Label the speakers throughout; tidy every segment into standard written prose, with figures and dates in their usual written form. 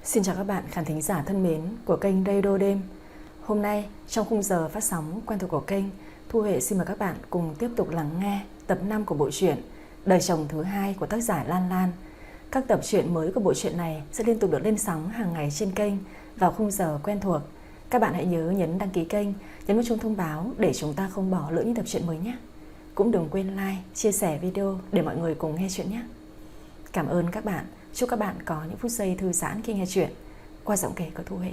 Speaker 1: Xin chào các bạn khán thính giả thân mến của kênh Radio Đêm. Hôm nay trong khung giờ phát sóng quen thuộc của kênh, Thu Huệ xin mời các bạn cùng tiếp tục lắng nghe tập 5 của bộ truyện Đời chồng thứ hai của tác giả Lan Lan. Các tập truyện mới của bộ truyện này sẽ liên tục được lên sóng hàng ngày trên kênh vào khung giờ quen thuộc. Các bạn hãy nhớ nhấn đăng ký kênh, nhấn vào chuông thông báo để chúng ta không bỏ lỡ những tập truyện mới nhé. Cũng đừng quên like, chia sẻ video để mọi người cùng nghe chuyện nhé. Cảm ơn các bạn. Chúc các bạn có những phút giây thư giãn khi nghe chuyện qua giọng kể của Thu Huệ.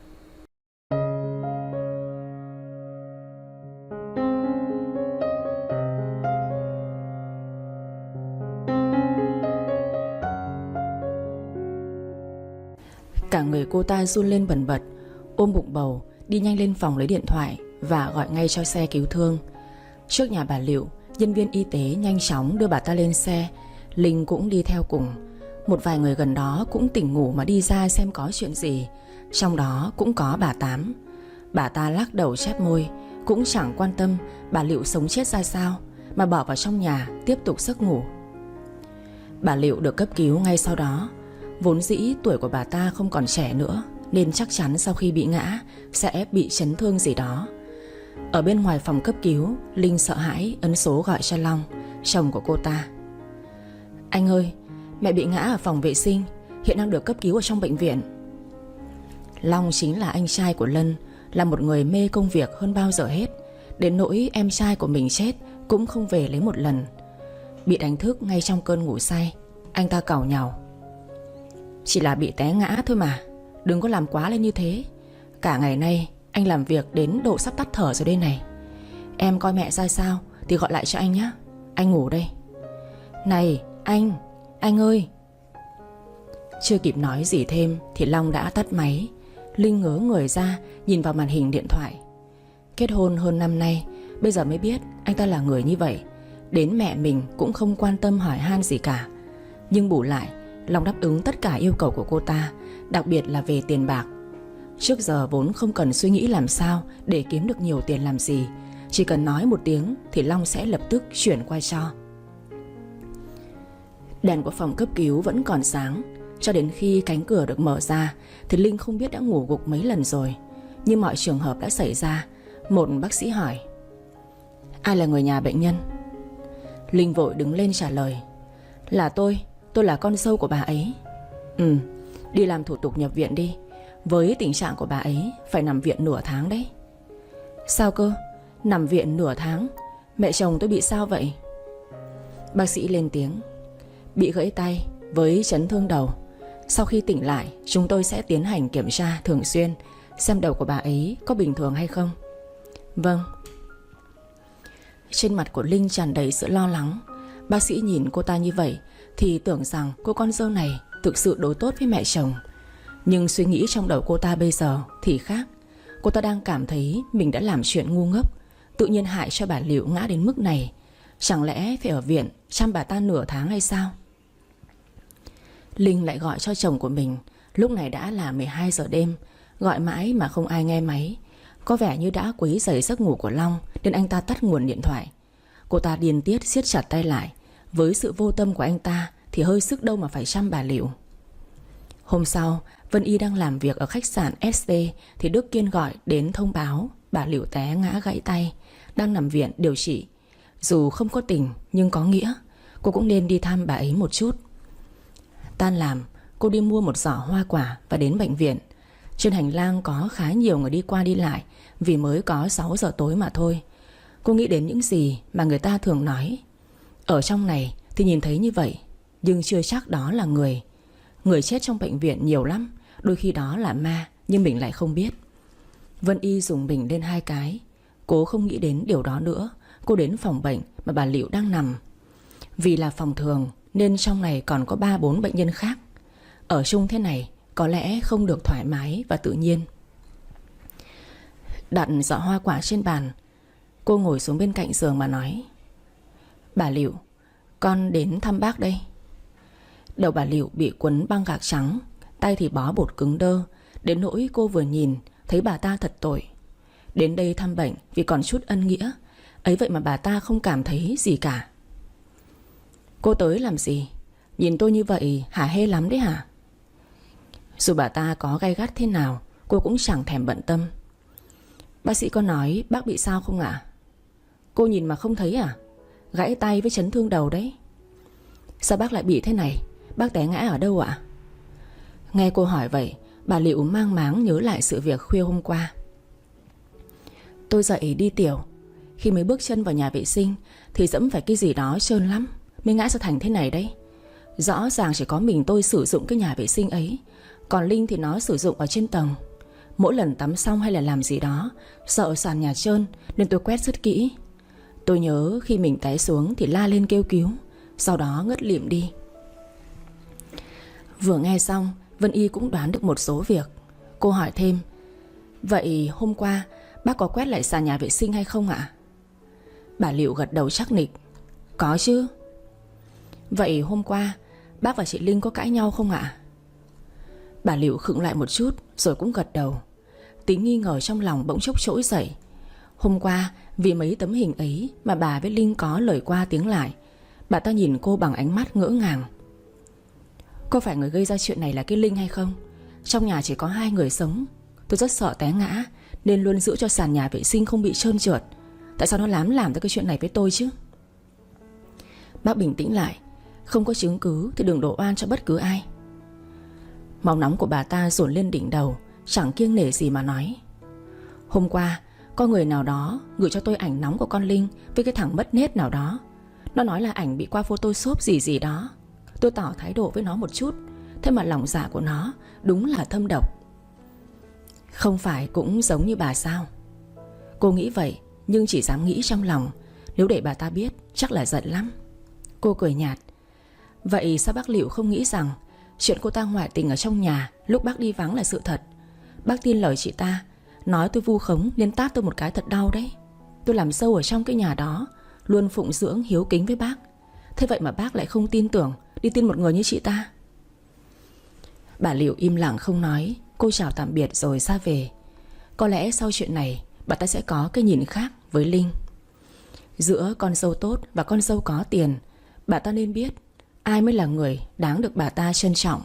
Speaker 1: Cả người cô ta run lên bần bật, ôm bụng bầu, đi nhanh lên phòng lấy điện thoại và gọi ngay cho xe cứu thương. Trước nhà bà Liệu, nhân viên y tế nhanh chóng đưa bà ta lên xe. Linh cũng đi theo cùng. Một vài người gần đó cũng tỉnh ngủ mà đi ra xem có chuyện gì. Trong đó cũng có bà Tám. Bà ta lắc đầu chép môi, cũng chẳng quan tâm bà Liệu sống chết ra sao, mà bỏ vào trong nhà tiếp tục giấc ngủ. Bà Liệu được cấp cứu ngay sau đó. Vốn dĩ tuổi của bà ta không còn trẻ nữa, nên chắc chắn sau khi bị ngã sẽ bị chấn thương gì đó. Ở bên ngoài phòng cấp cứu, Linh sợ hãi ấn số gọi cho Long, chồng của cô ta. Anh ơi, mẹ bị ngã ở phòng vệ sinh, hiện đang được cấp cứu ở trong bệnh viện. Long chính là anh trai của Lân, là một người mê công việc hơn bao giờ hết, đến nỗi em trai của mình chết cũng không về lấy một lần. Bị đánh thức ngay trong cơn ngủ say, anh ta càu nhàu. Chỉ là bị té ngã thôi mà, đừng có làm quá lên như thế. Cả ngày nay anh làm việc đến độ sắp tắt thở rồi đây này. Em coi mẹ ra sao thì gọi lại cho anh nhé. Anh ngủ đây. Này anh ơi. Chưa kịp nói gì thêm thì Long đã tắt máy. Linh ngớ người ra nhìn vào màn hình điện thoại. Kết hôn hơn năm nay, bây giờ mới biết anh ta là người như vậy. Đến mẹ mình cũng không quan tâm hỏi han gì cả. Nhưng bù lại, Long đáp ứng tất cả yêu cầu của cô ta, đặc biệt là về tiền bạc. Trước giờ vốn không cần suy nghĩ làm sao để kiếm được nhiều tiền làm gì, chỉ cần nói một tiếng thì Long sẽ lập tức chuyển qua cho. Đèn của phòng cấp cứu vẫn còn sáng. Cho đến khi cánh cửa được mở ra thì Linh không biết đã ngủ gục mấy lần rồi. Nhưng mọi trường hợp đã xảy ra. Một bác sĩ hỏi: Ai là người nhà bệnh nhân? Linh vội đứng lên trả lời: Là tôi là con dâu của bà ấy. Đi làm thủ tục nhập viện đi. Với tình trạng của bà ấy phải nằm viện nửa tháng đấy. Sao cơ? Nằm viện nửa tháng? Mẹ chồng tôi bị sao vậy? Bác sĩ lên tiếng: Bị gãy tay với chấn thương đầu. Sau khi tỉnh lại, chúng tôi sẽ tiến hành kiểm tra thường xuyên, xem đầu của bà ấy có bình thường hay không. Vâng. Trên mặt của Linh tràn đầy sự lo lắng. Bác sĩ nhìn cô ta như vậy thì tưởng rằng cô con dâu này thực sự đối tốt với mẹ chồng. Nhưng suy nghĩ trong đầu cô ta bây giờ thì khác. Cô ta đang cảm thấy mình đã làm chuyện ngu ngốc, tự nhiên hại cho bà Liệu ngã đến mức này. Chẳng lẽ phải ở viện chăm bà ta nửa tháng hay sao? Linh lại gọi cho chồng của mình. Lúc này đã là 12 giờ đêm. Gọi mãi mà không ai nghe máy. Có vẻ như đã quấy rầy giấc ngủ của Long, nên anh ta tắt nguồn điện thoại. Cô ta điên tiết siết chặt tay lại. Với sự vô tâm của anh ta thì hơi sức đâu mà phải chăm bà Liệu. Hôm sau, Vân Y đang làm việc ở khách sạn SD thì Đức Kiên gọi đến thông báo bà Liệu té ngã gãy tay, đang nằm viện điều trị. Dù không có tình nhưng có nghĩa, cô cũng nên đi thăm bà ấy một chút. Tan làm, cô đi mua một giỏ hoa quả và đến bệnh viện. Trên hành lang có khá nhiều người đi qua đi lại, vì mới có 6 giờ tối mà thôi. Cô nghĩ đến những gì mà người ta thường nói: ở trong này thì nhìn thấy như vậy, nhưng chưa chắc đó là người. Người chết trong bệnh viện nhiều lắm, đôi khi đó là ma, nhưng mình lại không biết. Vân Y dùng mình lên 2 cái. Cô không nghĩ đến điều đó nữa. Cô đến phòng bệnh mà bà Liệu đang nằm. Vì là phòng thường nên trong này còn có 3-4 bệnh nhân khác. Ở chung thế này có lẽ không được thoải mái và tự nhiên. Đặt giỏ hoa quả trên bàn, cô ngồi xuống bên cạnh giường mà nói: Bà Liệu, con đến thăm bác đây. Đầu bà Liệu bị quấn băng gạc trắng, tay thì bó bột cứng đơ, đến nỗi cô vừa nhìn thấy bà ta thật tội. Đến đây thăm bệnh vì còn chút ân nghĩa, ấy vậy mà bà ta không cảm thấy gì cả. Cô tới làm gì? Nhìn tôi như vậy hả hê lắm đấy hả? Dù bà ta có gay gắt thế nào, cô cũng chẳng thèm bận tâm. Bác sĩ có nói bác bị sao không ạ? Cô nhìn mà không thấy à? Gãy tay với chấn thương đầu đấy. Sao bác lại bị thế này? Bác té ngã ở đâu ạ? Nghe cô hỏi vậy, bà Liệu mang máng nhớ lại sự việc khuya hôm qua. Tôi dậy đi tiểu, khi mới bước chân vào nhà vệ sinh thì dẫm phải cái gì đó trơn lắm, mới ngã ra thành thế này đấy. Rõ ràng chỉ có mình tôi sử dụng cái nhà vệ sinh ấy, còn Linh thì nó sử dụng ở trên tầng. Mỗi lần tắm xong hay là làm gì đó, sợ sàn nhà trơn nên tôi quét rất kỹ. Tôi nhớ khi mình té xuống thì la lên kêu cứu, sau đó ngất lịm đi. Vừa nghe xong, Vân Y cũng đoán được một số việc. Cô hỏi thêm: vậy hôm qua bác có quét lại sàn nhà vệ sinh hay không ạ? Bà Liệu gật đầu chắc nịch: có chứ. Vậy hôm qua bác và chị Linh có cãi nhau không ạ? Bà Liệu khựng lại một chút rồi cũng gật đầu. Tính nghi ngờ trong lòng bỗng chốc trỗi dậy. Hôm qua vì mấy tấm hình ấy mà bà với Linh có lời qua tiếng lại. Bà ta nhìn cô bằng ánh mắt ngỡ ngàng. Có phải người gây ra chuyện này là cái Linh hay không? Trong nhà chỉ có 2 người sống. Tôi rất sợ té ngã nên luôn giữ cho sàn nhà vệ sinh không bị trơn trượt. Tại sao nó làm ra cái chuyện này với tôi chứ? Bác bình tĩnh lại. Không có chứng cứ thì đừng đổ oan cho bất cứ ai. Máu nóng của bà ta dồn lên đỉnh đầu, chẳng kiêng nể gì mà nói: hôm qua có người nào đó gửi cho tôi ảnh nóng của con Linh với cái thằng mất nết nào đó. Nó nói là ảnh bị qua photoshop gì đó. Tôi tỏ thái độ với nó một chút, thế mà lòng dạ của nó đúng là thâm độc. Không phải cũng giống như bà sao? Cô nghĩ vậy nhưng chỉ dám nghĩ trong lòng. Nếu để bà ta biết chắc là giận lắm. Cô cười nhạt: vậy sao bác Liệu không nghĩ rằng chuyện cô ta ngoại tình ở trong nhà lúc bác đi vắng là sự thật? Bác tin lời chị ta, nói tôi vu khống nên tát tôi một cái thật đau đấy. Tôi làm sâu ở trong cái nhà đó, luôn phụng dưỡng hiếu kính với bác. Thế vậy mà bác lại không tin tưởng, đi tin một người như chị ta. Bà Liệu im lặng không nói. Cô chào tạm biệt rồi ra về. Có lẽ sau chuyện này bà ta sẽ có cái nhìn khác với Linh. Giữa con dâu tốt và con dâu có tiền, bà ta nên biết ai mới là người đáng được bà ta trân trọng.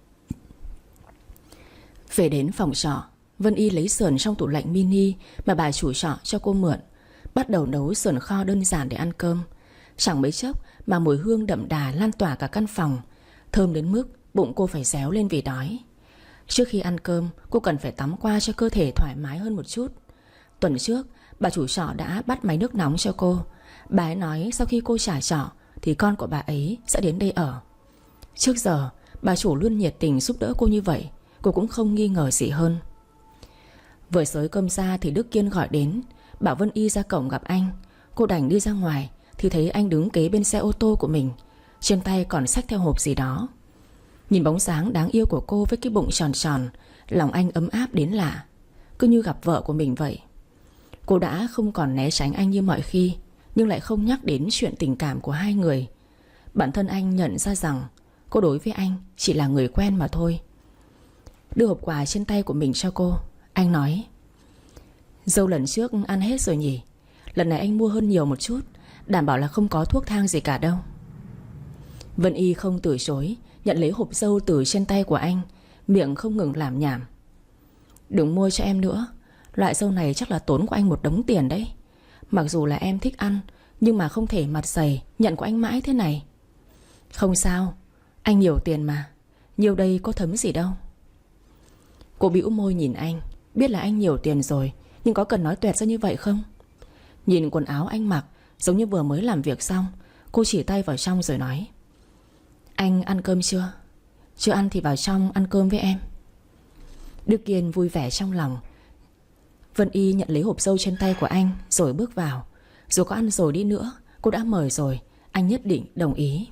Speaker 1: Về đến phòng trọ, Vân Y lấy sườn trong tủ lạnh mini mà bà chủ trọ cho cô mượn, bắt đầu nấu sườn kho đơn giản để ăn cơm. Chẳng mấy chốc mà mùi hương đậm đà lan tỏa cả căn phòng, thơm đến mức bụng cô phải réo lên vì đói. Trước khi ăn cơm, cô cần phải tắm qua cho cơ thể thoải mái hơn một chút. Tuần trước, bà chủ trọ đã bắt máy nước nóng cho cô. Bà ấy nói sau khi cô trả trọ thì con của bà ấy sẽ đến đây ở. Trước giờ, bà chủ luôn nhiệt tình giúp đỡ cô như vậy, cô cũng không nghi ngờ gì hơn. Vừa xới cơm ra thì Đức Kiên gọi đến, bảo Vân Y ra cổng gặp anh. Cô đành đi ra ngoài thì thấy anh đứng kế bên xe ô tô của mình, trên tay còn xách theo hộp gì đó. Nhìn bóng dáng đáng yêu của cô với cái bụng tròn tròn, lòng anh ấm áp đến lạ, cứ như gặp vợ của mình vậy. Cô đã không còn né tránh anh như mọi khi, nhưng lại không nhắc đến chuyện tình cảm của hai người. Bản thân anh nhận ra rằng cô đối với anh chỉ là người quen mà thôi. Đưa hộp quà trên tay của mình cho cô, anh nói: dâu lần trước ăn hết rồi nhỉ? Lần này anh mua hơn nhiều một chút, đảm bảo là không có thuốc thang gì cả đâu. Vân Y không từ chối, nhận lấy hộp dâu từ trên tay của anh, miệng không ngừng làm nhảm: đừng mua cho em nữa. Loại dâu này chắc là tốn của anh một đống tiền đấy. Mặc dù là em thích ăn, nhưng mà không thể mặt dày nhận của anh mãi thế này. Không sao, anh nhiều tiền mà, nhiều đây có thấm gì đâu. Cô bĩu môi nhìn anh, biết là anh nhiều tiền rồi, nhưng có cần nói toẹt ra như vậy không? Nhìn quần áo anh mặc giống như vừa mới làm việc xong, cô chỉ tay vào trong rồi nói: anh ăn cơm chưa? Chưa ăn thì vào trong ăn cơm với em. Đức Kiên vui vẻ trong lòng. Vân Y nhận lấy hộp dâu trên tay của anh rồi bước vào. Dù có ăn rồi đi nữa, cô đã mời rồi, anh nhất định đồng ý.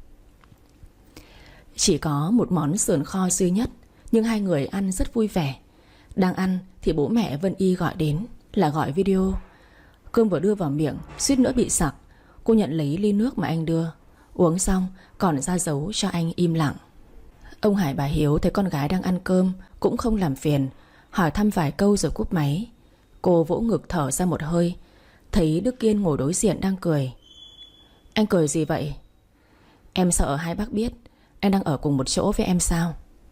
Speaker 1: Chỉ có một món sườn kho duy nhất, nhưng hai người ăn rất vui vẻ. Đang ăn thì bố mẹ Vân Y gọi đến, là gọi video. Cơm vừa đưa vào miệng suýt nữa bị sặc. Cô nhận lấy ly nước mà anh đưa, uống xong còn ra dấu cho anh im lặng. Ông Hải bà Hiếu thấy con gái đang ăn cơm cũng không làm phiền, hỏi thăm vài câu rồi cúp máy. Cô vỗ ngực thở ra một hơi, thấy Đức Kiên ngồi đối diện đang cười. Anh cười gì vậy? Em sợ hai bác biết anh đang ở cùng một chỗ với em sao?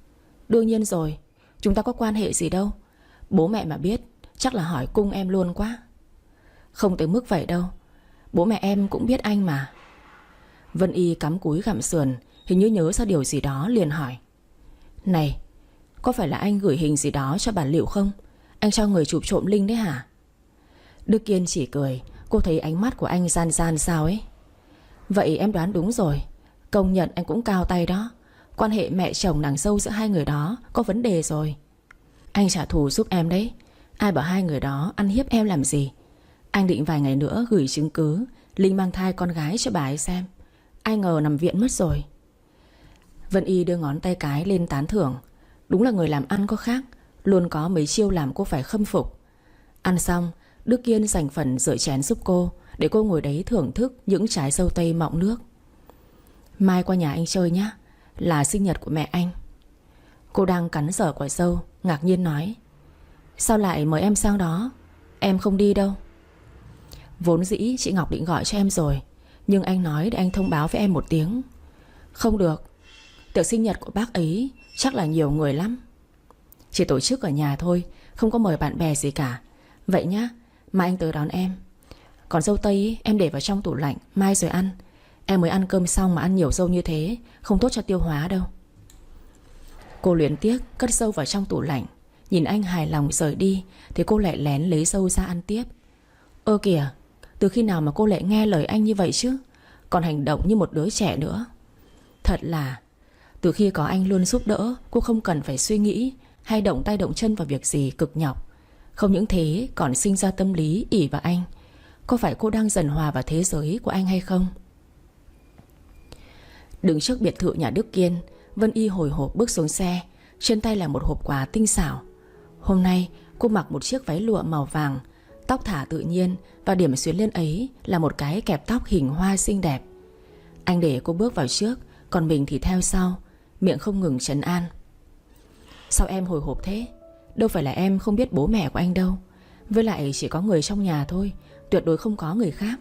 Speaker 1: Đương nhiên rồi, chúng ta có quan hệ gì đâu. Bố mẹ mà biết chắc là hỏi cung em luôn quá. Không tới mức vậy đâu, bố mẹ em cũng biết anh mà. Vân Y cắm cúi gặm sườn, hình như nhớ ra điều gì đó liền hỏi: Này, có phải là anh gửi hình gì đó cho bà Liệu không? Anh cho người chụp trộm Linh đấy hả? Đức Kiên chỉ cười. Cô thấy ánh mắt của anh gian gian sao ấy. Vậy em đoán đúng rồi. Công nhận anh cũng cao tay đó. Quan hệ mẹ chồng nàng dâu giữa hai người đó có vấn đề rồi. Anh trả thù giúp em đấy. Ai bảo hai người đó ăn hiếp em làm gì. Anh định vài ngày nữa gửi chứng cứ Linh mang thai con gái cho bà ấy xem. Ai ngờ nằm viện mất rồi. Vân Y đưa ngón tay cái lên tán thưởng. Đúng là người làm ăn có khác, luôn có mấy chiêu làm cô phải khâm phục. Ăn xong, Đức Kiên dành phần rửa chén giúp cô, để cô ngồi đấy thưởng thức những trái dâu tây mọng nước. Mai qua nhà anh chơi nhé, là sinh nhật của mẹ anh. Cô đang cắn dở quả dâu, ngạc nhiên nói: Sao lại mời em sang đó? Em không đi đâu. Vốn dĩ chị Ngọc định gọi cho em rồi, nhưng anh nói để anh thông báo với em một tiếng. Không được, tiệc sinh nhật của bác ấy chắc là nhiều người lắm. Chỉ tổ chức ở nhà thôi, không có mời bạn bè gì cả. Vậy nhá, mai anh tới đón em. Còn dâu tây ý, em để vào trong tủ lạnh, mai rồi ăn. Em mới ăn cơm xong mà ăn nhiều dâu như thế, không tốt cho tiêu hóa đâu. Cô luyến tiếc cất dâu vào trong tủ lạnh. Nhìn anh hài lòng rời đi thì cô lại lén lấy dâu ra ăn tiếp. Ơ kìa, từ khi nào mà cô lại nghe lời anh như vậy chứ? Còn hành động như một đứa trẻ nữa. Thật là từ khi có anh luôn giúp đỡ, cô không cần phải suy nghĩ hay động tay động chân vào việc gì cực nhọc. Không những thế còn sinh ra tâm lý ỷ vào anh. Có phải cô đang dần hòa vào thế giới của anh hay không? Đứng trước biệt thự nhà Đức Kiên, Vân Y hồi hộp bước xuống xe. Trên tay là một hộp quà tinh xảo. Hôm nay cô mặc một chiếc váy lụa màu vàng, tóc thả tự nhiên, và điểm xuyến lên ấy là một cái kẹp tóc hình hoa xinh đẹp. Anh để cô bước vào trước, còn mình thì theo sau, miệng không ngừng trấn an. Sao em hồi hộp thế? Đâu phải là em không biết bố mẹ của anh đâu. Với lại chỉ có người trong nhà thôi, tuyệt đối không có người khác.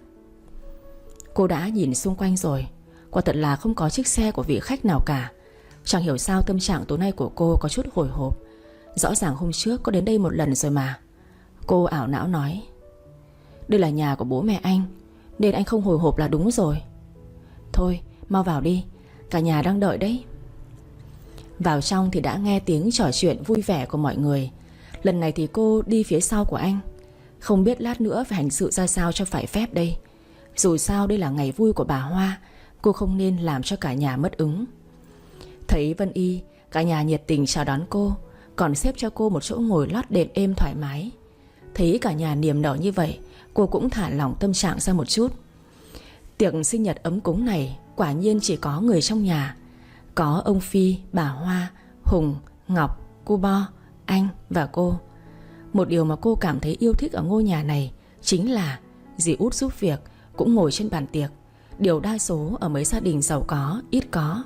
Speaker 1: Cô đã nhìn xung quanh rồi, quả thật là không có chiếc xe của vị khách nào cả. Chẳng hiểu sao tâm trạng tối nay của cô có chút hồi hộp. Rõ ràng hôm trước có đến đây một lần rồi mà. Cô ảo não nói: Đây là nhà của bố mẹ anh, nên anh không hồi hộp là đúng rồi. Thôi mau vào đi, cả nhà đang đợi đấy. Vào trong thì đã nghe tiếng trò chuyện vui vẻ của mọi người. Lần này thì cô đi phía sau của anh. Không biết lát nữa phải hành sự ra sao cho phải phép đây. Dù sao đây là ngày vui của bà Hoa, cô không nên làm cho cả nhà mất hứng. Thấy Vân Y, cả nhà nhiệt tình chào đón cô, còn xếp cho cô một chỗ ngồi lót đệm êm thoải mái. Thấy cả nhà niềm nở như vậy, cô cũng thả lỏng tâm trạng ra một chút. Tiệc sinh nhật ấm cúng này quả nhiên chỉ có người trong nhà. Có ông Phi, bà Hoa, Hùng, Ngọc, cô Bo, anh và cô. Một điều mà cô cảm thấy yêu thích ở ngôi nhà này chính là dì út giúp việc cũng ngồi trên bàn tiệc. Điều đa số ở mấy gia đình giàu có ít có.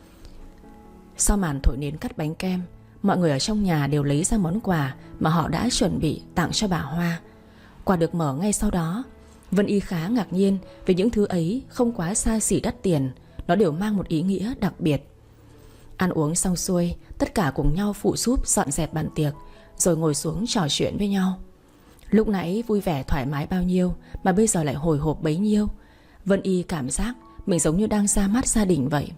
Speaker 1: Sau màn thổi nến cắt bánh kem, mọi người ở trong nhà đều lấy ra món quà mà họ đã chuẩn bị tặng cho bà Hoa. Quà được mở ngay sau đó. Vân Y khá ngạc nhiên vì những thứ ấy không quá xa xỉ đắt tiền. Nó đều mang một ý nghĩa đặc biệt. Ăn uống xong xuôi, tất cả cùng nhau phụ giúp dọn dẹp bàn tiệc, rồi ngồi xuống trò chuyện với nhau. Lúc nãy vui vẻ thoải mái bao nhiêu mà bây giờ lại hồi hộp bấy nhiêu. Vân Y cảm giác mình giống như đang ra mắt gia đình vậy.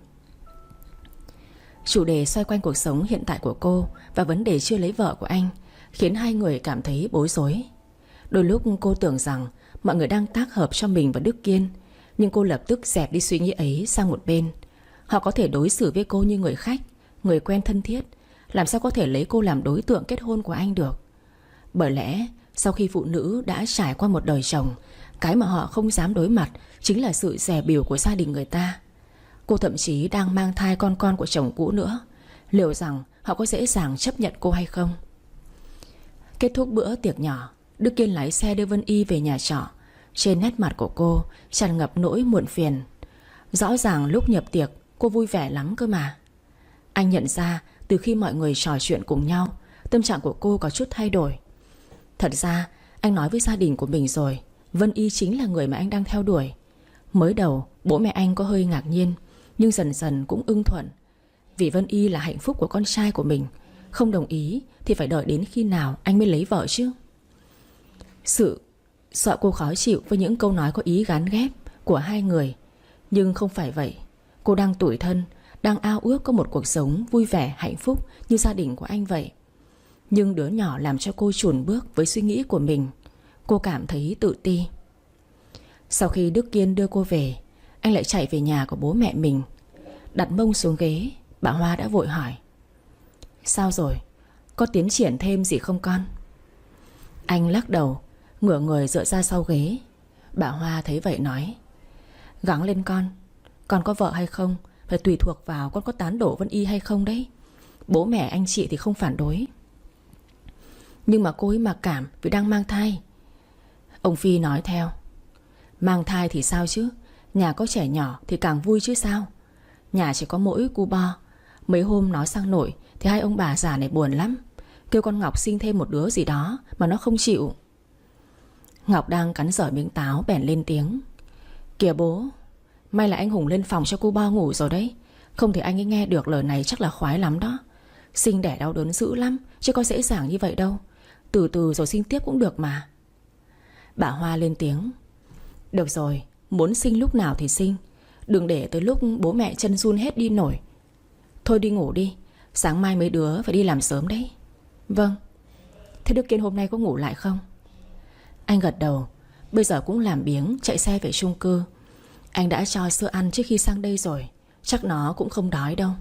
Speaker 1: Chủ đề xoay quanh cuộc sống hiện tại của cô và vấn đề chưa lấy vợ của anh khiến hai người cảm thấy bối rối. Đôi lúc cô tưởng rằng mọi người đang tác hợp cho mình và Đức Kiên, nhưng cô lập tức dẹp đi suy nghĩ ấy sang một bên. Họ có thể đối xử với cô như người khách, người quen thân thiết. Làm sao có thể lấy cô làm đối tượng kết hôn của anh được? Bởi lẽ sau khi phụ nữ đã trải qua một đời chồng, cái mà họ không dám đối mặt chính là sự dè bỉu của gia đình người ta. Cô thậm chí đang mang thai con của chồng cũ nữa. Liệu rằng họ có dễ dàng chấp nhận cô hay không? Kết thúc bữa tiệc nhỏ, Đức Kiên lái xe đưa Vân Y về nhà trọ. Trên nét mặt của cô tràn ngập nỗi muộn phiền. Rõ ràng lúc nhập tiệc cô vui vẻ lắm cơ mà. Anh nhận ra từ khi mọi người trò chuyện cùng nhau, tâm trạng của cô có chút thay đổi. Thật ra anh nói với gia đình của mình rồi, Vân Y chính là người mà anh đang theo đuổi. Mới đầu bố mẹ anh có hơi ngạc nhiên, nhưng dần dần cũng ưng thuận. Vì Vân Y là hạnh phúc của con trai của mình. Không đồng ý thì phải đợi đến khi nào anh mới lấy vợ chứ? Sợ cô khó chịu với những câu nói có ý gán ghép của hai người. Nhưng không phải vậy. Cô đang tủi thân, đang ao ước có một cuộc sống vui vẻ, hạnh phúc như gia đình của anh vậy. Nhưng đứa nhỏ làm cho cô chùn bước với suy nghĩ của mình. Cô cảm thấy tự ti. Sau khi Đức Kiên đưa cô về, anh lại chạy về nhà của bố mẹ mình. Đặt mông xuống ghế, bà Hoa đã vội hỏi: Sao rồi? Có tiến triển thêm gì không con? Anh lắc đầu, ngửa người dựa ra sau ghế. Bà Hoa thấy vậy nói: Gắng lên con. Con có vợ hay không phải tùy thuộc vào con có tán đổ Vân Y hay không đấy. Bố mẹ anh chị thì không phản đối. Nhưng mà cô ấy mặc cảm vì đang mang thai. Ông Phi nói theo: Mang thai thì sao chứ? Nhà có trẻ nhỏ thì càng vui chứ sao? Nhà chỉ có mỗi cu Bo. Mấy hôm nó sang nội thì hai ông bà già này buồn lắm, kêu con Ngọc sinh thêm một đứa gì đó mà nó không chịu. Ngọc đang cắn dở miếng táo bèn lên tiếng: Kìa bố, may là anh Hùng lên phòng cho cô Bo ngủ rồi đấy. Không thì anh ấy nghe được lời này chắc là khoái lắm đó. Sinh đẻ đau đớn dữ lắm, chứ có dễ dàng như vậy đâu. Từ từ rồi sinh tiếp cũng được mà. Bà Hoa lên tiếng: Được rồi, muốn sinh lúc nào thì sinh. Đừng để tới lúc bố mẹ chân run hết đi nổi. Thôi đi ngủ đi, sáng mai mấy đứa phải đi làm sớm đấy. Vâng. Thế Đức Kiên hôm nay có ngủ lại không? Anh gật đầu. Bây giờ cũng làm biếng chạy xe về chung cư. Anh đã cho sữa ăn trước khi sang đây rồi, chắc nó cũng không đói đâu.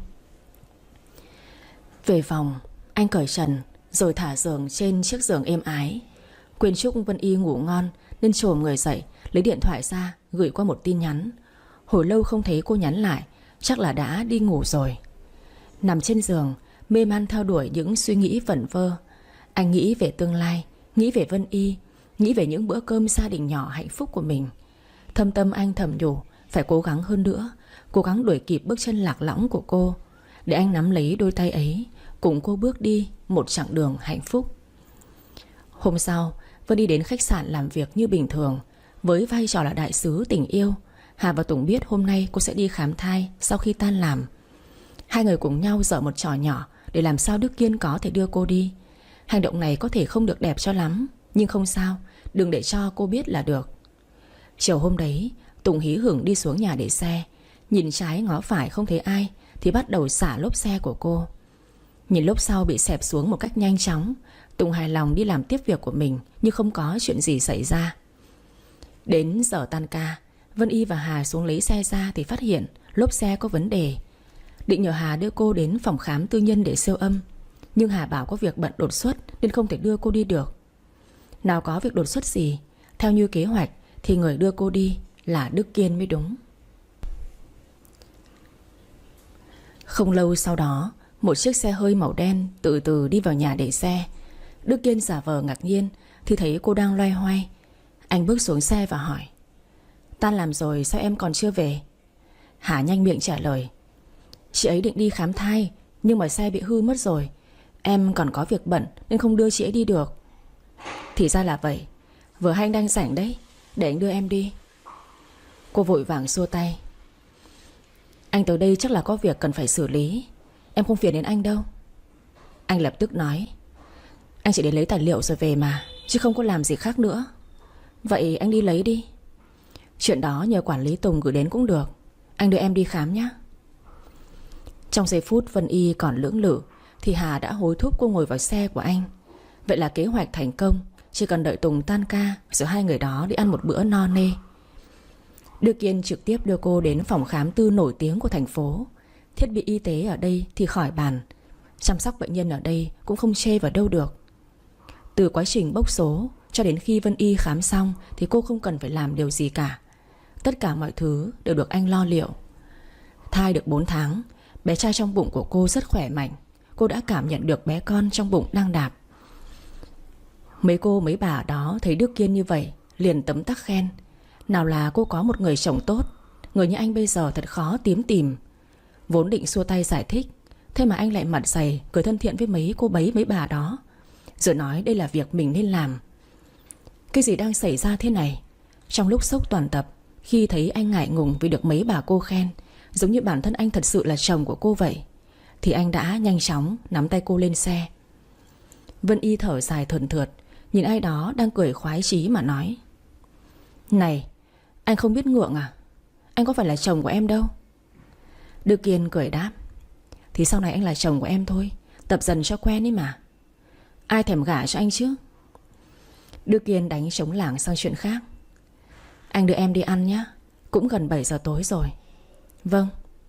Speaker 1: Về phòng, anh cởi trần rồi thả giường trên chiếc giường êm ái. Quên chúc Vân Y ngủ ngon nên chồm người dậy, lấy điện thoại ra gửi qua một tin nhắn. Hồi lâu không thấy cô nhắn lại, chắc là đã đi ngủ rồi. Nằm trên giường, mê man theo đuổi những suy nghĩ vẩn vơ. Anh nghĩ về tương lai, nghĩ về Vân Y, nghĩ về những bữa cơm gia đình nhỏ hạnh phúc của mình. Thâm tâm anh thầm nhủ phải cố gắng hơn nữa, cố gắng đuổi kịp bước chân lạc lõng của cô, để anh nắm lấy đôi tay ấy, cùng cô bước đi một chặng đường hạnh phúc. Hôm sau, Vân đi đến khách sạn làm việc như bình thường. Với vai trò là đại sứ tình yêu, Hà và Tùng biết hôm nay cô sẽ đi khám thai sau khi tan làm. Hai người cùng nhau dở một trò nhỏ để làm sao Đức Kiên có thể đưa cô đi. Hành động này có thể không được đẹp cho lắm, nhưng không sao, đừng để cho cô biết là được. Chiều hôm đấy, Tùng hí hửng đi xuống nhà để xe. Nhìn trái ngó phải không thấy ai thì bắt đầu xả lốp xe của cô. Nhìn lốp sau bị xẹp xuống một cách nhanh chóng, Tùng hài lòng đi làm tiếp việc của mình như không có chuyện gì xảy ra. Đến giờ tan ca, Vân Y và Hà xuống lấy xe ra thì phát hiện lốp xe có vấn đề. Định nhờ Hà đưa cô đến phòng khám tư nhân để siêu âm, nhưng Hà bảo có việc bận đột xuất nên không thể đưa cô đi được. Nào có việc đột xuất gì, theo như kế hoạch thì người đưa cô đi là Đức Kiên mới đúng. Không lâu sau đó, một chiếc xe hơi màu đen từ từ đi vào nhà để xe. Đức Kiên giả vờ ngạc nhiên thì thấy cô đang loay hoay. Anh bước xuống xe và hỏi: Tan làm rồi sao em còn chưa về? Hà nhanh miệng trả lời: Chị ấy định đi khám thai, nhưng mà xe bị hư mất rồi. Em còn có việc bận nên không đưa chị ấy đi được. Thì ra là vậy. Vừa hay anh đang rảnh đấy, để anh đưa em đi. Cô vội vàng xua tay: Anh tới đây chắc là có việc cần phải xử lý, em không phiền đến anh đâu. Anh lập tức nói: Anh chỉ đến lấy tài liệu rồi về mà, chứ không có làm gì khác nữa. Vậy anh đi lấy đi. Chuyện đó nhờ quản lý Tùng gửi đến cũng được. Anh đưa em đi khám nhé. Trong giây phút Vân Y còn lưỡng lự thì Hà đã hối thúc cô ngồi vào xe của anh. Vậy là kế hoạch thành công. Chỉ cần đợi Tùng tan ca rồi hai người đó đi ăn một bữa no nê. Đức Kiên trực tiếp đưa cô đến phòng khám tư nổi tiếng của thành phố. Thiết bị y tế ở đây thì khỏi bàn, chăm sóc bệnh nhân ở đây cũng không chê vào đâu được. Từ quá trình bốc số cho đến khi Vân Y khám xong thì cô không cần phải làm điều gì cả. Tất cả mọi thứ đều được anh lo liệu. Thai được 4 tháng, bé trai trong bụng của cô rất khỏe mạnh. Cô đã cảm nhận được bé con trong bụng đang đạp. Mấy cô mấy bà ở đó thấy Đức Kiên như vậy liền tấm tắc khen. Nào là cô có một người chồng tốt, người như anh bây giờ thật khó tìm. Vốn định xua tay giải thích, thế mà anh lại mặt dày cười thân thiện với mấy cô bấy mấy bà đó, rồi nói đây là việc mình nên làm. Cái gì đang xảy ra thế này? Trong lúc sốc toàn tập, khi thấy anh ngại ngùng vì được mấy bà cô khen, giống như bản thân anh thật sự là chồng của cô vậy. thì anh đã nhanh chóng nắm tay cô lên xe. Vân Y thở dài thườn thượt, nhìn ai đó đang cười khoái chí mà nói: Này, anh không biết ngượng à? Anh có phải là chồng của em đâu. Đưa Kiên cười đáp: Thì sau này anh là chồng của em thôi, tập dần cho quen ấy mà. Ai thèm gả cho anh chứ. Đưa Kiên đánh trống lảng sang chuyện khác: Anh đưa em đi ăn nhé, cũng gần 7 giờ tối rồi. Vâng.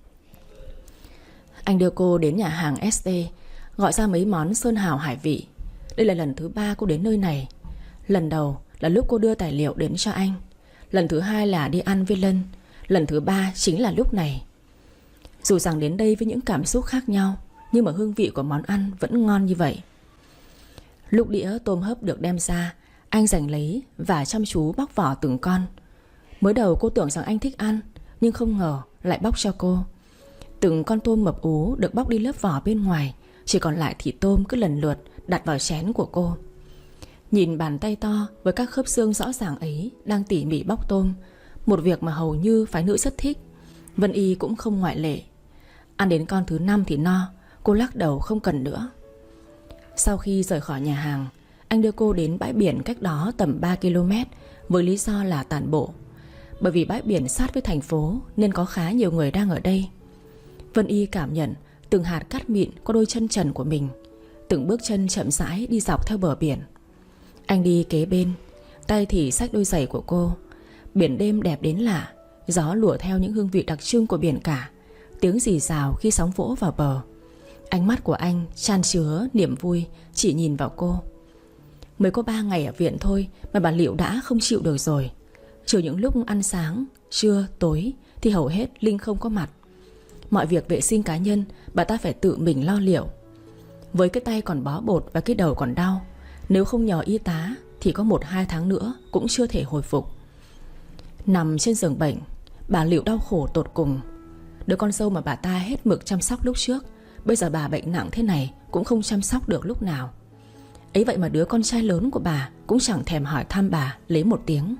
Speaker 1: Anh đưa cô đến nhà hàng ST, gọi ra mấy món sơn hào hải vị. Đây là lần thứ 3 cô đến nơi này. Lần đầu là lúc cô đưa tài liệu đến cho anh. Lần thứ 2 là đi ăn với Lân. Lần thứ 3 chính là lúc này. Dù rằng đến đây với những cảm xúc khác nhau, nhưng mà hương vị của món ăn vẫn ngon như vậy. Lúc đĩa tôm hấp được đem ra, anh giành lấy và chăm chú bóc vỏ từng con. Mới đầu cô tưởng rằng anh thích ăn, nhưng không ngờ lại bóc cho cô. Từng con tôm mập ú được bóc đi lớp vỏ bên ngoài, chỉ còn lại thịt tôm cứ lần lượt đặt vào chén của cô. Nhìn bàn tay to với các khớp xương rõ ràng ấy đang tỉ mỉ bóc tôm, một việc mà hầu như phái nữ rất thích, Vân Y cũng không ngoại lệ. Ăn đến con thứ 5 thì no, cô lắc đầu không cần nữa. Sau khi rời khỏi nhà hàng, anh đưa cô đến bãi biển cách đó tầm 3 km với lý do là tản bộ. Bởi vì bãi biển sát với thành phố nên có khá nhiều người đang ở đây. Vân Y cảm nhận từng hạt cát mịn qua đôi chân trần của mình, từng bước chân chậm rãi đi dọc theo bờ biển. Anh đi kế bên, tay thì xách đôi giày của cô. Biển đêm đẹp đến lạ, gió lùa theo những hương vị đặc trưng của biển cả, tiếng rì rào khi sóng vỗ vào bờ. Ánh mắt của anh chan chứa niềm vui chỉ nhìn vào cô. Mới có 3 ngày ở viện thôi mà bà Liệu đã không chịu được rồi. Trừ những lúc ăn sáng, trưa, tối thì hầu hết Linh không có mặt. Mọi việc vệ sinh cá nhân bà ta phải tự mình lo liệu. Với cái tay còn bó bột và cái đầu còn đau, nếu không nhờ y tá thì có 1-2 tháng nữa cũng chưa thể hồi phục. Nằm trên giường bệnh, bà Liệu đau khổ tột cùng. Đứa con dâu mà bà ta hết mực chăm sóc lúc trước, bây giờ bà bệnh nặng thế này cũng không chăm sóc được lúc nào. Ấy vậy mà đứa con trai lớn của bà cũng chẳng thèm hỏi thăm bà lấy một tiếng.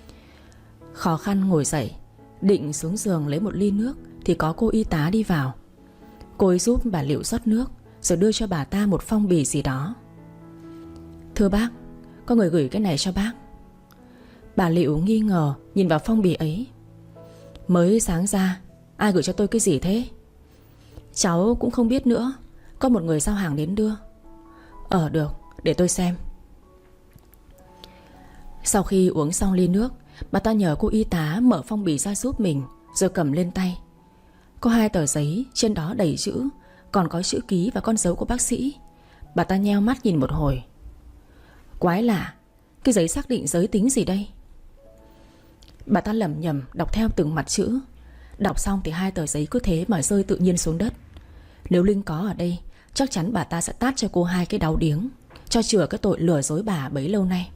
Speaker 1: Khó khăn ngồi dậy, định xuống giường lấy một ly nước thì có cô y tá đi vào. Cô ấy giúp bà Liệu rót nước, rồi đưa cho bà ta một phong bì gì đó. Thưa bác, có người gửi cái này cho bác. Bà Liệu nghi ngờ nhìn vào phong bì ấy. Mới sáng ra, ai gửi cho tôi cái gì thế? Cháu cũng không biết nữa, có một người giao hàng đến đưa. Được, để tôi xem. Sau khi uống xong ly nước, bà ta nhờ cô y tá mở phong bì ra giúp mình, rồi cầm lên tay. Có 2 tờ giấy, trên đó đầy chữ, còn có chữ ký và con dấu của bác sĩ. Bà ta nheo mắt nhìn một hồi. Quái lạ, cái giấy xác định giới tính gì đây? Bà ta lẩm nhẩm đọc theo từng mặt chữ. Đọc xong thì 2 tờ giấy cứ thế mà rơi tự nhiên xuống đất. Nếu Linh có ở đây, chắc chắn bà ta sẽ tát cho cô 2 cái đau điếng, cho chừa cái tội lừa dối bà bấy lâu nay.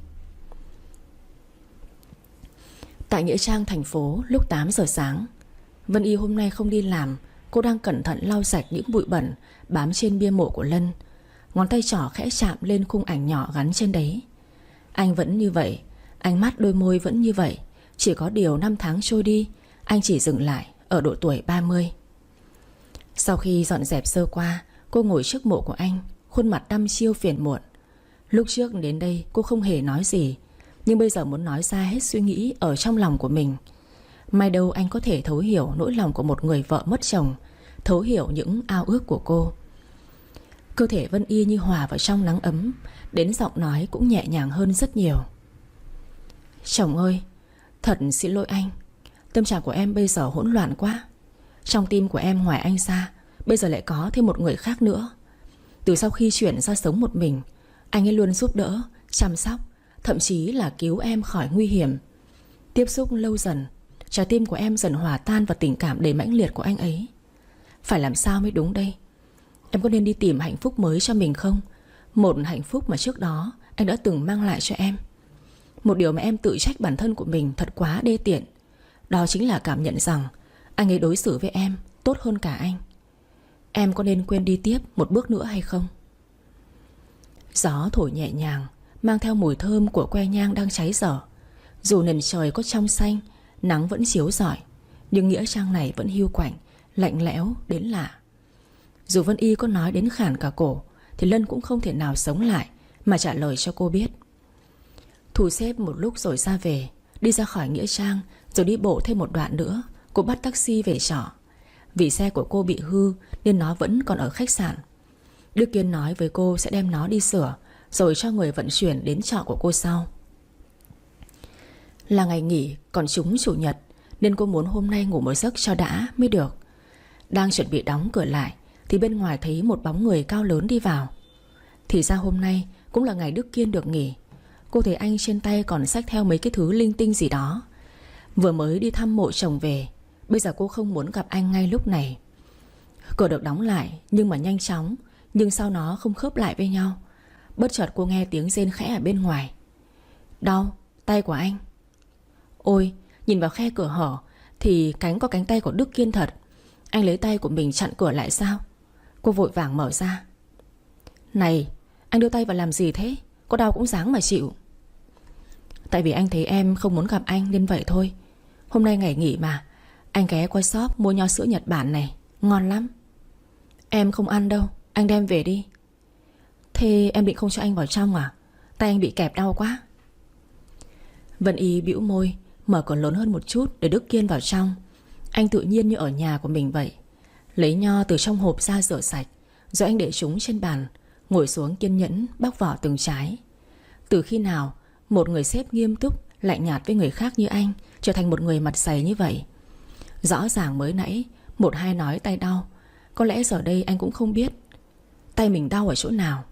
Speaker 1: Tại nghĩa trang thành phố lúc 8 giờ sáng, Vân Y hôm nay không đi làm. Cô đang cẩn thận lau sạch những bụi bẩn bám trên bia mộ của Lân. Ngón tay trỏ khẽ chạm lên khung ảnh nhỏ gắn trên đấy. Anh vẫn như vậy, ánh mắt đôi môi vẫn như vậy. Chỉ có điều 5 tháng trôi đi, anh chỉ dừng lại ở độ tuổi 30. Sau khi dọn dẹp sơ qua, cô ngồi trước mộ của anh, khuôn mặt đăm chiêu phiền muộn. Lúc trước đến đây cô không hề nói gì, nhưng bây giờ muốn nói ra hết suy nghĩ ở trong lòng của mình. May đâu anh có thể thấu hiểu nỗi lòng của một người vợ mất chồng, thấu hiểu những ao ước của cô. Cơ thể Vân Y như hòa vào trong nắng ấm, đến giọng nói cũng nhẹ nhàng hơn rất nhiều. Chồng ơi, thật xin lỗi anh. Tâm trạng của em bây giờ hỗn loạn quá. Trong tim của em ngoài anh ra, bây giờ lại có thêm một người khác nữa. Từ sau khi chuyển ra sống một mình, anh ấy luôn giúp đỡ, chăm sóc, thậm chí là cứu em khỏi nguy hiểm. Tiếp xúc lâu dần, trái tim của em dần hòa tan vào tình cảm đầy mãnh liệt của anh ấy. Phải làm sao mới đúng đây? Em có nên đi tìm hạnh phúc mới cho mình không? Một hạnh phúc mà trước đó anh đã từng mang lại cho em. Một điều mà em tự trách bản thân của mình thật quá đê tiện. Đó chính là cảm nhận rằng anh ấy đối xử với em tốt hơn cả anh. Em có nên quên đi tiếp một bước nữa hay không? Gió thổi nhẹ nhàng, mang theo mùi thơm của que nhang đang cháy dở. Dù nền trời có trong xanh, nắng vẫn chiếu rọi, nhưng nghĩa trang này vẫn hiu quạnh, lạnh lẽo đến lạ. Dù Vân Y có nói đến khản cả cổ thì Lân cũng không thể nào sống lại mà trả lời cho cô biết. Thu xếp một lúc rồi ra về. Đi ra khỏi nghĩa trang rồi đi bộ thêm một đoạn nữa, cô bắt taxi về trọ. Vì xe của cô bị hư nên nó vẫn còn ở khách sạn. Đức Kiên nói với cô sẽ đem nó đi sửa rồi cho người vận chuyển đến trọ của cô sau. Là ngày nghỉ còn trúng chủ nhật nên cô muốn hôm nay ngủ một giấc cho đã mới được. Đang chuẩn bị đóng cửa lại thì bên ngoài thấy một bóng người cao lớn đi vào. Thì ra hôm nay cũng là ngày Đức Kiên được nghỉ. Cô thấy anh trên tay còn xách theo mấy cái thứ linh tinh gì đó. Vừa mới đi thăm mộ chồng về. Bây giờ cô không muốn gặp anh ngay lúc này. Cửa được đóng lại nhưng mà nhanh chóng, nhưng sau nó không khớp lại với nhau. Bất chợt cô nghe tiếng rên khẽ ở bên ngoài. Đau, tay của anh. Ôi, nhìn vào khe cửa hở thì có cánh tay của Đức Kiên thật. Anh lấy tay của mình chặn cửa lại sao? Cô vội vàng mở ra. Này, anh đưa tay vào làm gì thế? Có đau cũng dáng mà chịu. Tại vì anh thấy em không muốn gặp anh nên vậy thôi. Hôm nay ngày nghỉ mà. Anh ghé qua shop mua nho sữa Nhật Bản này, ngon lắm. Em không ăn đâu, anh đem về đi. Thế em định không cho anh vào trong à? Tay anh bị kẹp đau quá. Vân Y bĩu môi, mở cửa lớn hơn một chút để Đức Kiên vào trong. Anh tự nhiên như ở nhà của mình vậy. Lấy nho từ trong hộp ra rửa sạch, rồi anh để chúng trên bàn, ngồi xuống kiên nhẫn bóc vỏ từng trái. Từ khi nào một người sếp nghiêm túc, lạnh nhạt với người khác như anh trở thành một người mặt dày như vậy? Rõ ràng mới nãy một hai nói tay đau, có lẽ giờ đây anh cũng không biết tay mình đau ở chỗ nào.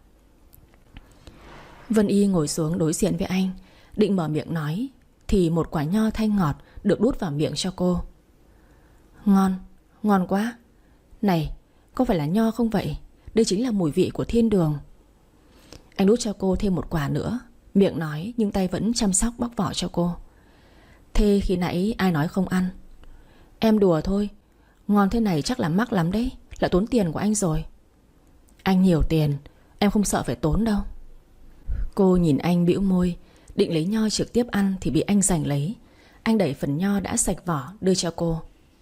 Speaker 1: Vân Y ngồi xuống đối diện với anh, định mở miệng nói thì một quả nho thanh ngọt được đút vào miệng cho cô. Ngon, ngon quá. Này, có phải là nho không vậy? Đây chính là mùi vị của thiên đường. Anh đút cho cô thêm một quả nữa, miệng nói nhưng tay vẫn chăm sóc bóc vỏ cho cô. Thế khi nãy ai nói không ăn? Em đùa thôi. Ngon thế này chắc là mắc lắm đấy, là tốn tiền của anh rồi. Anh nhiều tiền, em không sợ phải tốn đâu. Cô nhìn anh bĩu môi, định lấy nho trực tiếp ăn thì bị anh giành lấy. Anh đẩy phần nho đã sạch vỏ đưa cho cô.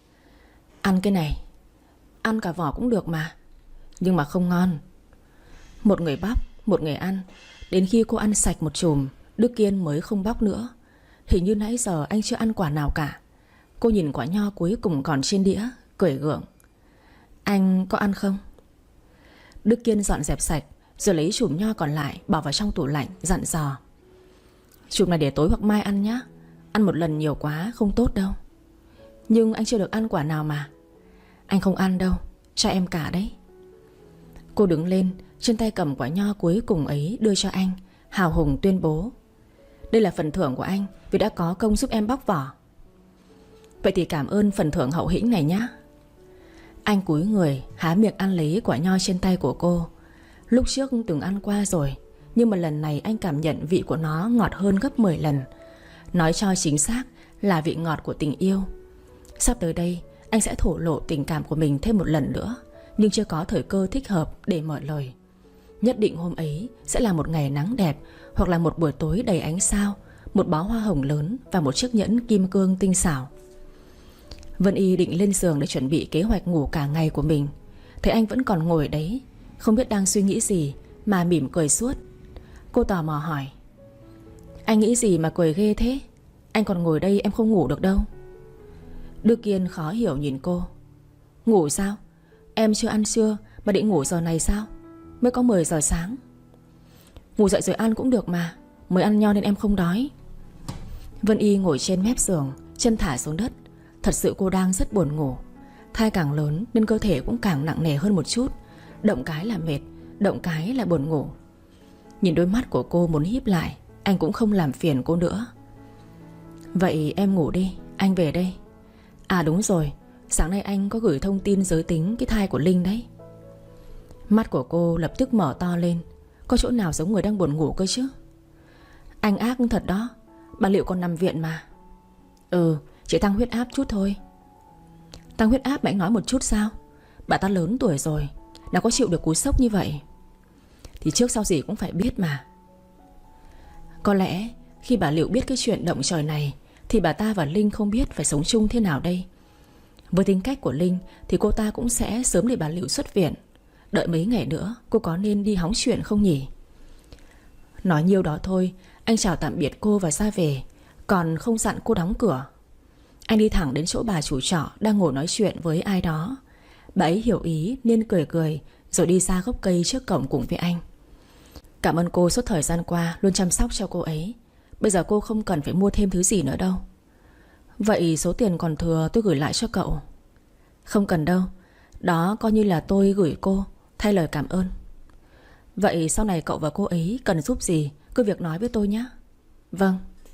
Speaker 1: Ăn cái này. Ăn cả vỏ cũng được mà, nhưng mà không ngon. Một người bóc, một người ăn. Đến khi cô ăn sạch một chùm, Đức Kiên mới không bóc nữa. Hình như nãy giờ anh chưa ăn quả nào cả. Cô nhìn quả nho cuối cùng còn trên đĩa, cười gượng. Anh có ăn không? Đức Kiên dọn dẹp sạch rồi lấy chùm nho còn lại bỏ vào trong tủ lạnh, dặn dò. Chùm này để tối hoặc mai ăn nhá. Ăn một lần nhiều quá không tốt đâu. Nhưng anh chưa được ăn quả nào mà. Anh không ăn đâu, cho em cả đấy. Cô đứng lên, trên tay cầm quả nho cuối cùng ấy đưa cho anh, hào hùng tuyên bố. Đây là phần thưởng của anh vì đã có công giúp em bóc vỏ. Vậy thì cảm ơn phần thưởng hậu hĩnh này nhá. Anh cúi người há miệng ăn lấy quả nho trên tay của cô. Lúc trước từng ăn qua rồi, nhưng mà lần này anh cảm nhận vị của nó ngọt hơn gấp 10 lần. Nói cho chính xác là vị ngọt của tình yêu. Sắp tới đây anh sẽ thổ lộ tình cảm của mình thêm một lần nữa, nhưng chưa có thời cơ thích hợp để mở lời. Nhất định hôm ấy sẽ là một ngày nắng đẹp, hoặc là một buổi tối đầy ánh sao, một bó hoa hồng lớn và một chiếc nhẫn kim cương tinh xảo. Vân Y định lên giường để chuẩn bị kế hoạch ngủ cả ngày của mình. Thấy anh vẫn còn ngồi đấy, không biết đang suy nghĩ gì mà mỉm cười suốt. Cô tò mò hỏi. Anh nghĩ gì mà cười ghê thế? Anh còn ngồi đây em không ngủ được đâu. Đức Kiên khó hiểu nhìn cô. Ngủ sao? Em chưa ăn trưa mà định ngủ giờ này sao? Mới có 10 giờ sáng. Ngủ dậy rồi ăn cũng được mà, mới ăn nho nên em không đói. Vân Y ngồi trên mép giường, chân thả xuống đất. Thật sự cô đang rất buồn ngủ. Thai càng lớn nên cơ thể cũng càng nặng nề hơn một chút. Động cái là mệt, động cái là buồn ngủ. Nhìn đôi mắt của cô muốn híp lại, anh cũng không làm phiền cô nữa. Vậy em ngủ đi, anh về đây. À đúng rồi, sáng nay anh có gửi thông tin giới tính cái thai của Linh đấy. Mắt của cô lập tức mở to lên. Có chỗ nào giống người đang buồn ngủ cơ chứ? Anh ác thật đó. Bà Liệu còn nằm viện mà. Ừ, chỉ tăng huyết áp chút thôi. Tăng huyết áp mà anh nói một chút sao? Bà ta lớn tuổi rồi, nào có chịu được cú sốc như vậy. Thì trước sau gì cũng phải biết mà. Có lẽ khi bà Liệu biết cái chuyện động trời này thì bà ta và Linh không biết phải sống chung thế nào đây. Với tính cách của Linh thì cô ta cũng sẽ sớm để bà Liệu xuất viện. Đợi mấy ngày nữa cô có nên đi hóng chuyện không nhỉ? Nói nhiêu đó thôi, anh chào tạm biệt cô và ra về, còn không dặn cô đóng cửa. Anh đi thẳng đến chỗ bà chủ trọ đang ngồi nói chuyện với ai đó. Bà ấy hiểu ý nên cười cười, rồi đi ra gốc cây trước cổng cùng với anh. Cảm ơn cô suốt thời gian qua luôn chăm sóc cho cô ấy. Bây giờ cô không cần phải mua thêm thứ gì nữa đâu. Vậy số tiền còn thừa tôi gửi lại cho cậu. Không cần đâu, đó coi như là tôi gửi cô thay lời cảm ơn. Vậy sau này cậu và cô ấy cần giúp gì cứ việc nói với tôi nhé. Vâng.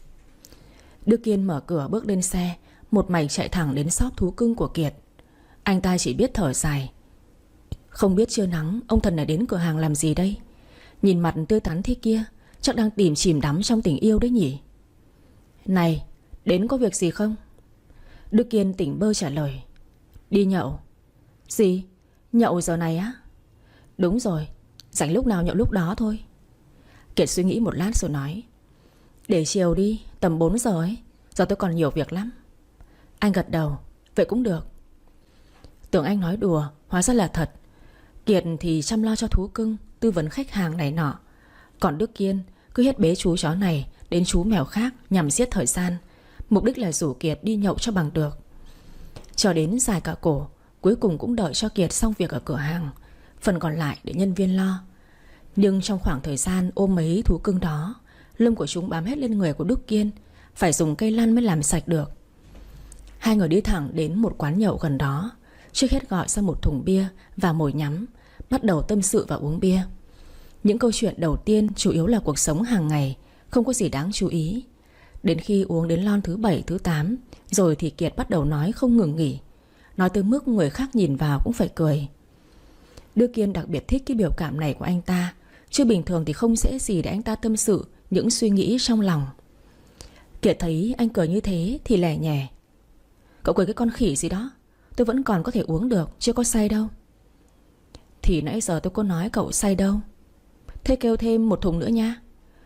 Speaker 1: Đức Kiên mở cửa bước lên xe, một mạch chạy thẳng đến shop thú cưng của Kiệt. Anh ta chỉ biết thở dài. Không biết trưa nắng ông thần này đến cửa hàng làm gì đây? Nhìn mặt tươi tắn thế kia, chắc đang chìm đắm trong tình yêu đấy nhỉ. Này, đến có việc gì không? Đức Kiên tỉnh bơ trả lời. Đi nhậu. Gì? Nhậu giờ này á? Đúng rồi, rảnh lúc nào nhậu lúc đó thôi. Kiệt suy nghĩ một lát rồi nói. Để chiều đi, tầm 4 giờ ấy. Giờ tôi còn nhiều việc lắm. Anh gật đầu. Vậy cũng được. Tưởng anh nói đùa, hóa ra là thật. Kiệt thì chăm lo cho thú cưng, tư vấn khách hàng này nọ. Còn Đức Kiên cứ hết bế chú chó này đến chú mèo khác nhằm giết thời gian. Mục đích là rủ Kiệt đi nhậu cho bằng được. Cho đến dài cả cổ, cuối cùng cũng đợi cho Kiệt xong việc ở cửa hàng, phần còn lại để nhân viên lo. Nhưng trong khoảng thời gian ôm mấy thú cưng đó, lông của chúng bám hết lên người của Đức Kiên, phải dùng cây lăn mới làm sạch được. Hai người đi thẳng đến một quán nhậu gần đó. Trước hết gọi ra một thùng bia và mồi nhắm, bắt đầu tâm sự và uống bia. Những câu chuyện đầu tiên chủ yếu là cuộc sống hàng ngày, không có gì đáng chú ý. Đến khi uống đến lon thứ 7, thứ 8, rồi thì Kiệt bắt đầu nói không ngừng nghỉ, nói tới mức người khác nhìn vào cũng phải cười. Đức Kiên đặc biệt thích cái biểu cảm này của anh ta, chứ bình thường thì không dễ gì để anh ta tâm sự những suy nghĩ trong lòng. Kiệt thấy anh cười như thế thì lẻ nhẻ. Cậu cười cái con khỉ gì đó, tôi vẫn còn có thể uống được, chưa có say đâu. Thì nãy giờ tôi có nói cậu say đâu. Thế kêu thêm một thùng nữa nha.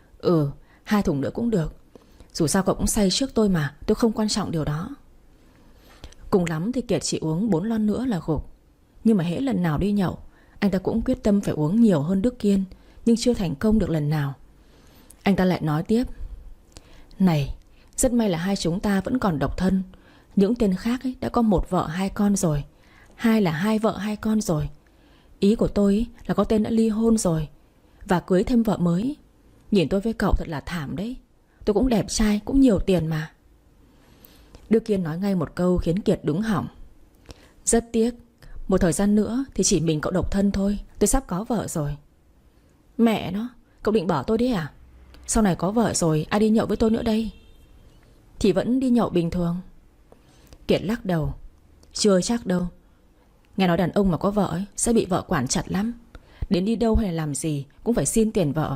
Speaker 1: 2 thùng nữa cũng được. Dù sao cậu cũng say trước tôi mà, tôi không quan trọng điều đó. Cùng lắm thì Kiệt chỉ uống 4 lon nữa là gục. Nhưng mà hễ lần nào đi nhậu, anh ta cũng quyết tâm phải uống nhiều hơn Đức Kiên, nhưng chưa thành công được lần nào. Anh ta lại nói tiếp. Này, rất may là hai chúng ta vẫn còn độc thân. Những tên khác ấy đã có 1 vợ 2 con rồi, 2 là 2 vợ 2 con rồi. Ý của tôi ấy là có tên đã ly hôn rồi và cưới thêm vợ mới. Nhìn tôi với cậu thật là thảm đấy. Tôi cũng đẹp trai, cũng nhiều tiền mà. Đức Kiên nói ngay một câu khiến Kiệt đứng hỏng. Rất tiếc, một thời gian nữa thì chỉ mình cậu độc thân thôi. Tôi sắp có vợ rồi. Mẹ nó, cậu định bỏ tôi đấy à? Sau này có vợ rồi ai đi nhậu với tôi nữa đây? Thì vẫn đi nhậu bình thường. Kiệt lắc đầu. Chưa chắc đâu. Nghe nói đàn ông mà có vợ ấy sẽ bị vợ quản chặt lắm. Đến đi đâu hay là làm gì cũng phải xin tiền vợ.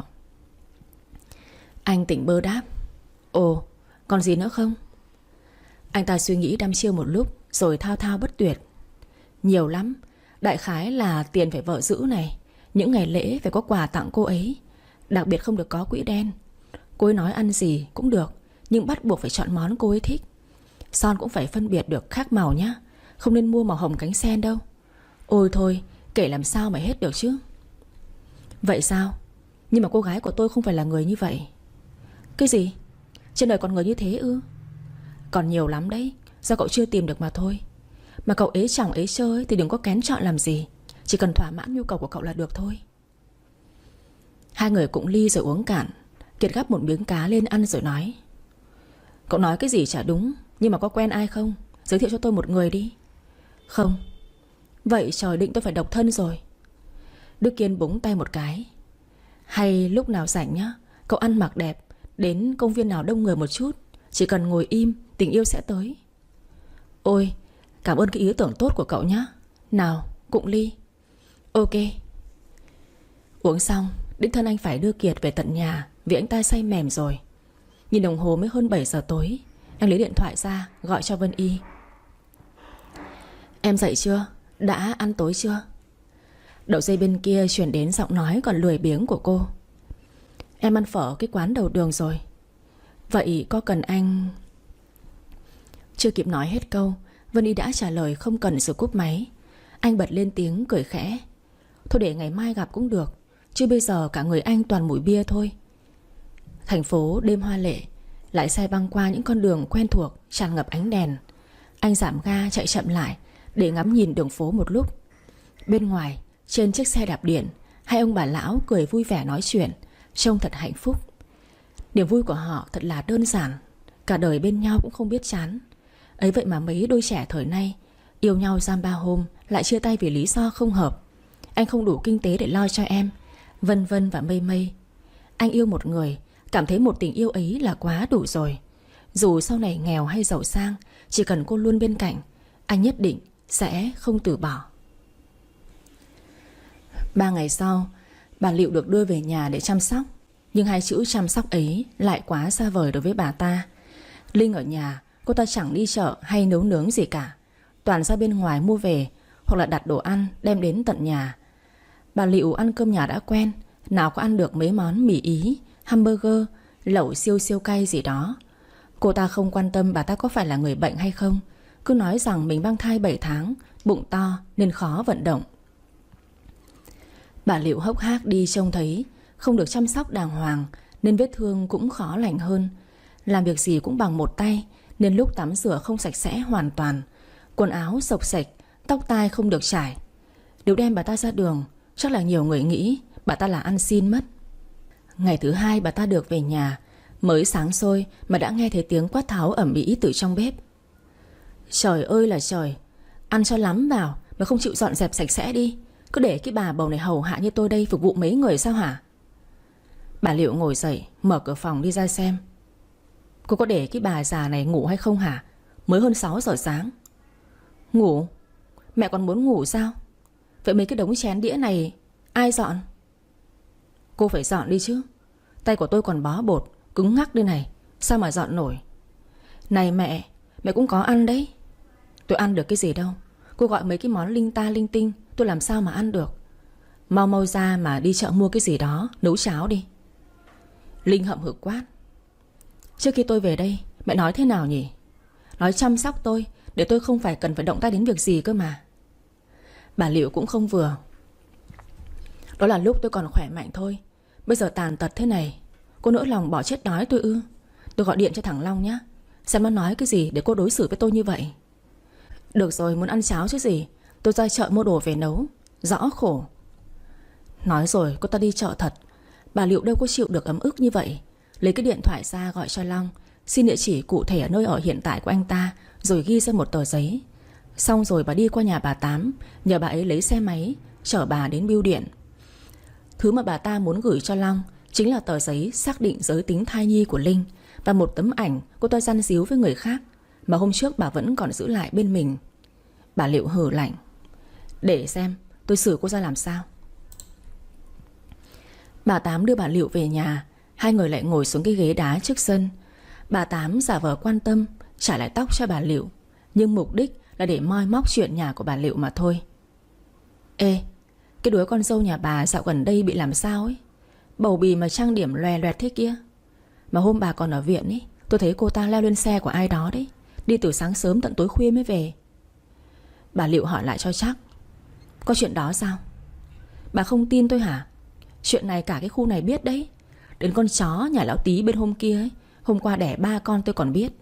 Speaker 1: Anh tỉnh bơ đáp. Ồ, còn gì nữa không? Anh ta suy nghĩ đăm chiêu một lúc rồi thao thao bất tuyệt. Nhiều lắm. Đại khái là tiền phải vợ giữ này, những ngày lễ phải có quà tặng cô ấy, đặc biệt không được có quỹ đen. Cô ấy nói ăn gì cũng được, nhưng bắt buộc phải chọn món cô ấy thích. Son cũng phải phân biệt được khác màu nhá, không nên mua màu hồng cánh sen đâu. Ôi thôi, kể làm sao mà hết được chứ. Vậy sao? Nhưng mà cô gái của tôi không phải là người như vậy. Cái gì? Trên đời còn người như thế ư? Còn nhiều lắm đấy, do cậu chưa tìm được mà thôi. Mà cậu ế chồng ế chơi thì đừng có kén chọn làm gì, chỉ cần thỏa mãn nhu cầu của cậu là được thôi. Hai người cũng ly rồi uống cạn. Kiệt gắp một miếng cá lên ăn rồi nói. Cậu nói cái gì chả đúng, nhưng mà có quen ai không? Giới thiệu cho tôi một người đi. Không. Vậy trời định tôi phải độc thân rồi. Đức Kiên búng tay một cái. Hay lúc nào rảnh nhá, cậu ăn mặc đẹp, đến công viên nào đông người một chút, chỉ cần ngồi im, tình yêu sẽ tới. Ôi, cảm ơn cái ý tưởng tốt của cậu nhá. Nào, cụng ly. Ok. Uống xong, đích thân anh phải đưa Kiệt về tận nhà, vì anh ta say mềm rồi. Nhìn đồng hồ mới hơn 7 giờ tối. Anh lấy điện thoại ra gọi cho Vân Y. Em dậy chưa? Đã ăn tối chưa? Đầu dây bên kia chuyển đến giọng nói còn lười biếng của cô. Em ăn phở ở cái quán đầu đường rồi. Vậy có cần anh... Chưa kịp nói hết câu, Vân Y đã trả lời không cần rồi cúp máy. Anh bật lên tiếng cười khẽ. Thôi để ngày mai gặp cũng được, chứ bây giờ cả người anh toàn mùi bia thôi. Thành phố đêm hoa lệ, lại xe băng qua những con đường quen thuộc tràn ngập ánh đèn. Anh giảm ga chạy chậm lại để ngắm nhìn đường phố một lúc. Bên ngoài, trên chiếc xe đạp điện, hai ông bà lão cười vui vẻ nói chuyện, trông thật hạnh phúc. Niềm vui của họ thật là đơn giản, cả đời bên nhau cũng không biết chán. Ấy vậy mà mấy đôi trẻ thời nay yêu nhau giam 3 hôm lại chia tay vì lý do không hợp. Anh không đủ kinh tế để lo cho em, vân vân và mây mây. Anh yêu một người, cảm thấy một tình yêu ấy là quá đủ rồi. Dù sau này nghèo hay giàu sang, chỉ cần cô luôn bên cạnh, anh nhất định sẽ không từ bỏ. 3 ngày sau, bà Liệu được đưa về nhà để chăm sóc. Nhưng hai chữ chăm sóc ấy lại quá xa vời đối với bà ta. Linh ở nhà, cô ta chẳng đi chợ hay nấu nướng gì cả, toàn ra bên ngoài mua về, hoặc là đặt đồ ăn đem đến tận nhà. Bà Liệu ăn cơm nhà đã quen, nào có ăn được mấy món mì Ý, hamburger, lẩu siêu siêu cay gì đó. Cô ta không quan tâm bà ta có phải là người bệnh hay không, cứ nói rằng mình mang thai 7 tháng, bụng to nên khó vận động. Bà Liệu hốc hác đi trông thấy không được chăm sóc đàng hoàng, nên vết thương cũng khó lành hơn. Làm việc gì cũng bằng một tay, nên lúc tắm rửa không sạch sẽ hoàn toàn, quần áo xộc xệch, tóc tai không được chải. Nếu đem bà ta ra đường, chắc là nhiều người nghĩ bà ta là ăn xin mất. Ngày thứ 2 bà ta được về nhà, mới sáng sôi mà đã nghe thấy tiếng quát tháo ầm ĩ từ trong bếp. Trời ơi là trời, ăn cho lắm vào mà không chịu dọn dẹp sạch sẽ đi. Cứ để cái bà bầu này hầu hạ như tôi đây phục vụ mấy người sao hả? Bà Liệu ngồi dậy, mở cửa phòng đi ra xem. Cô có để cái bà già này ngủ hay không hả? Mới hơn 6 giờ sáng. Ngủ? Mẹ còn muốn ngủ sao? Vậy mấy cái đống chén đĩa này ai dọn? Cô phải dọn đi chứ. Tay của tôi còn bó bột, cứng ngắc đây này, sao mà dọn nổi? Này mẹ, mẹ cũng có ăn đấy. Tôi ăn được cái gì đâu. Cô gọi mấy cái món linh ta linh tinh, tôi làm sao mà ăn được. Mau mau ra mà đi chợ mua cái gì đó, nấu cháo đi. Linh hậm hực quát. Trước khi tôi về đây, mẹ nói thế nào nhỉ? Nói chăm sóc tôi, để tôi không phải cần phải động tay đến việc gì cơ mà. Bà Liệu cũng không vừa. Đó là lúc tôi còn khỏe mạnh thôi, bây giờ tàn tật thế này, cô nỡ lòng bỏ chết đói tôi ư? Tôi gọi điện cho thằng Long nhé, xem nó nói cái gì để cô đối xử với tôi như vậy. Được rồi, muốn ăn cháo chứ gì, tôi ra chợ mua đồ về nấu, rõ khổ. Nói rồi cô ta đi chợ thật. Bà Liệu đâu có chịu được ấm ức như vậy. Lấy cái điện thoại ra gọi cho Long, xin địa chỉ cụ thể ở nơi ở hiện tại của anh ta, rồi ghi ra một tờ giấy. Xong rồi bà đi qua nhà bà Tám, nhờ bà ấy lấy xe máy chở bà đến bưu điện. Thứ mà bà ta muốn gửi cho Long chính là tờ giấy xác định giới tính thai nhi của Linh, và một tấm ảnh cô ta răn díu với người khác mà hôm trước bà vẫn còn giữ lại bên mình. Bà Liệu hừ lạnh. Để xem tôi xử cô ra làm sao. Bà Tám đưa bà Liệu về nhà. Hai người lại ngồi xuống cái ghế đá trước sân. Bà Tám giả vờ quan tâm trả lại tóc cho bà Liệu, nhưng mục đích là để moi móc chuyện nhà của bà Liệu mà thôi. Ê, cái đứa con dâu nhà bà dạo gần đây bị làm sao ấy, bầu bì mà trang điểm loè loẹt thế kia. Mà hôm bà còn ở viện ấy, tôi thấy cô ta leo lên xe của ai đó đấy, đi từ sáng sớm tận tối khuya mới về. Bà Liệu hỏi lại cho chắc. Có chuyện đó sao? Bà không tin tôi hả? Chuyện này cả cái khu này biết đấy. Đến con chó nhà lão Tí bên hôm kia ấy, hôm qua đẻ 3 con tôi còn biết.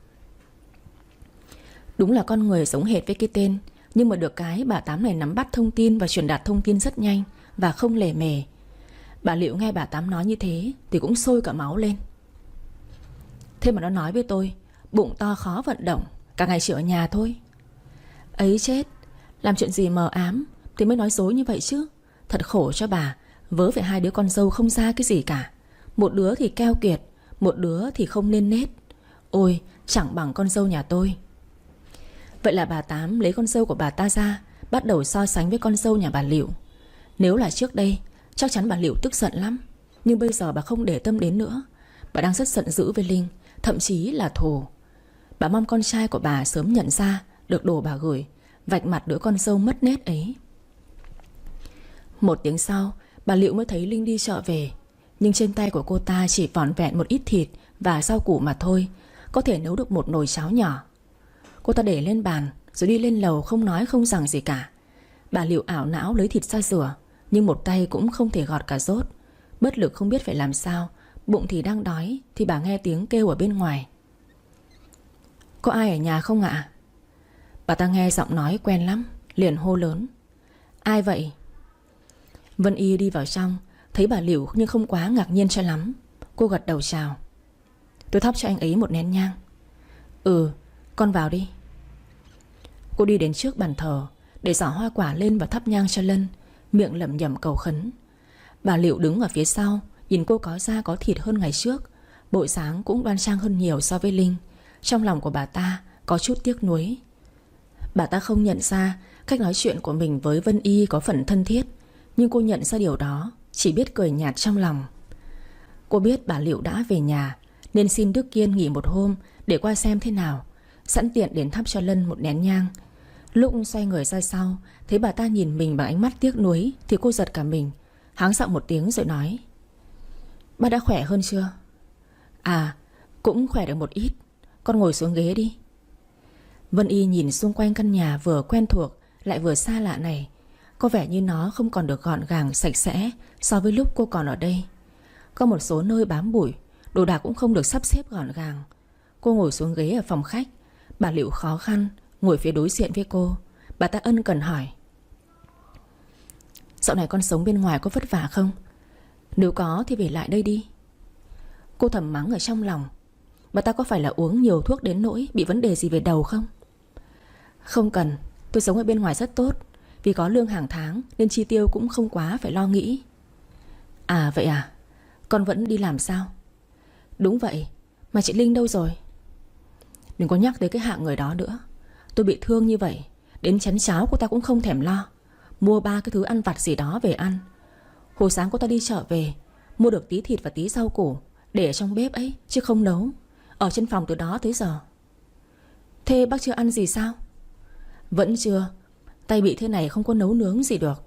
Speaker 1: Đúng là con người giống hệt với cái tên, nhưng mà được cái bà Tám này nắm bắt thông tin và truyền đạt thông tin rất nhanh và không lề mề. Bà Liệu nghe bà Tám nói như thế thì cũng sôi cả máu lên. Thế mà nó nói với tôi bụng to khó vận động, cả ngày chỉ ở nhà thôi. Ấy chết, làm chuyện gì mờ ám thì mới nói dối như vậy chứ. Thật khổ cho bà, vớ phải hai đứa con dâu không ra cái gì cả. Một đứa thì keo kiệt, một đứa thì không nên nết. Ôi, chẳng bằng con dâu nhà tôi. Vậy là bà Tám lấy con dâu của bà ta ra, bắt đầu so sánh với con dâu nhà bà Liệu. Nếu là trước đây, chắc chắn bà Liệu tức giận lắm. Nhưng bây giờ bà không để tâm đến nữa. Bà đang rất giận dữ với Linh, thậm chí là thù. Bà mong con trai của bà sớm nhận ra được đồ bà gửi, vạch mặt đứa con dâu mất nết ấy. Một tiếng sau, bà Liệu mới thấy Linh đi chợ về. Nhưng trên tay của cô ta chỉ vỏn vẹn một ít thịt và rau củ mà thôi, có thể nấu được một nồi cháo nhỏ. Cô ta để lên bàn rồi đi lên lầu, không nói không rằng gì cả. Bà Liệu ảo não lấy thịt ra rửa, nhưng một tay cũng không thể gọt cả dốt. Bất lực không biết phải làm sao, bụng thì đang đói, thì bà nghe tiếng kêu ở bên ngoài. Có ai ở nhà không ạ? Bà ta nghe giọng nói quen lắm, liền hô lớn. Ai vậy? Vân Y đi vào trong, thấy bà Liễu nhưng không quá ngạc nhiên cho lắm. Cô gật đầu chào. Tôi thắp cho anh ấy một nén nhang. Ừ, con vào đi. Cô đi đến trước bàn thờ, để giỏ hoa quả lên và thắp nhang cho Lân, miệng lẩm nhẩm cầu khấn. Bà Liễu đứng ở phía sau, nhìn cô có da có thịt hơn ngày trước, bộ dáng cũng đoan trang hơn nhiều so với Linh. Trong lòng của bà ta có chút tiếc nuối. Bà ta không nhận ra cách nói chuyện của mình với Vân Y có phần thân thiết, nhưng cô nhận ra điều đó, chỉ biết cười nhạt trong lòng. Cô biết bà Liễu đã về nhà, nên xin Đức Kiên nghỉ một hôm để qua xem thế nào, sẵn tiện đến thắp cho Lân một nén nhang. Lúc xoay người ra sau, thấy bà ta nhìn mình bằng ánh mắt tiếc nuối, thì cô giật cả mình, háng giọng một tiếng rồi nói. Bác đã khỏe hơn chưa? À, cũng khỏe được một ít. Con ngồi xuống ghế đi. Vân Y nhìn xung quanh căn nhà vừa quen thuộc lại vừa xa lạ này. Có vẻ như nó không còn được gọn gàng sạch sẽ so với lúc cô còn ở đây. Có một số nơi bám bụi, đồ đạc cũng không được sắp xếp gọn gàng. Cô ngồi xuống ghế ở phòng khách. Bà Liễu khó khăn ngồi phía đối diện với cô. Bà ta ân cần hỏi. Dạo này con sống bên ngoài có vất vả không? Nếu có thì về lại đây đi. Cô thầm mắng ở trong lòng. Bà ta có phải là uống nhiều thuốc đến nỗi bị vấn đề gì về đầu không? Không cần, tôi sống ở bên ngoài rất tốt, vì có lương hàng tháng nên chi tiêu cũng không quá phải lo nghĩ. À vậy à? Con vẫn đi làm sao? Đúng vậy, mà chị Linh đâu rồi? Đừng có nhắc tới cái hạng người đó nữa. Tôi bị thương như vậy, đến chén cháo cô ta cũng không thèm lo. Mua 3 cái thứ ăn vặt gì đó về ăn. Hồi sáng cô ta đi chợ về, mua được tí thịt và tí rau củ để ở trong bếp ấy, chứ không nấu. Ở trên phòng từ đó tới giờ. Thế bác chưa ăn gì sao? Vẫn chưa. Tay bị thế này không có nấu nướng gì được.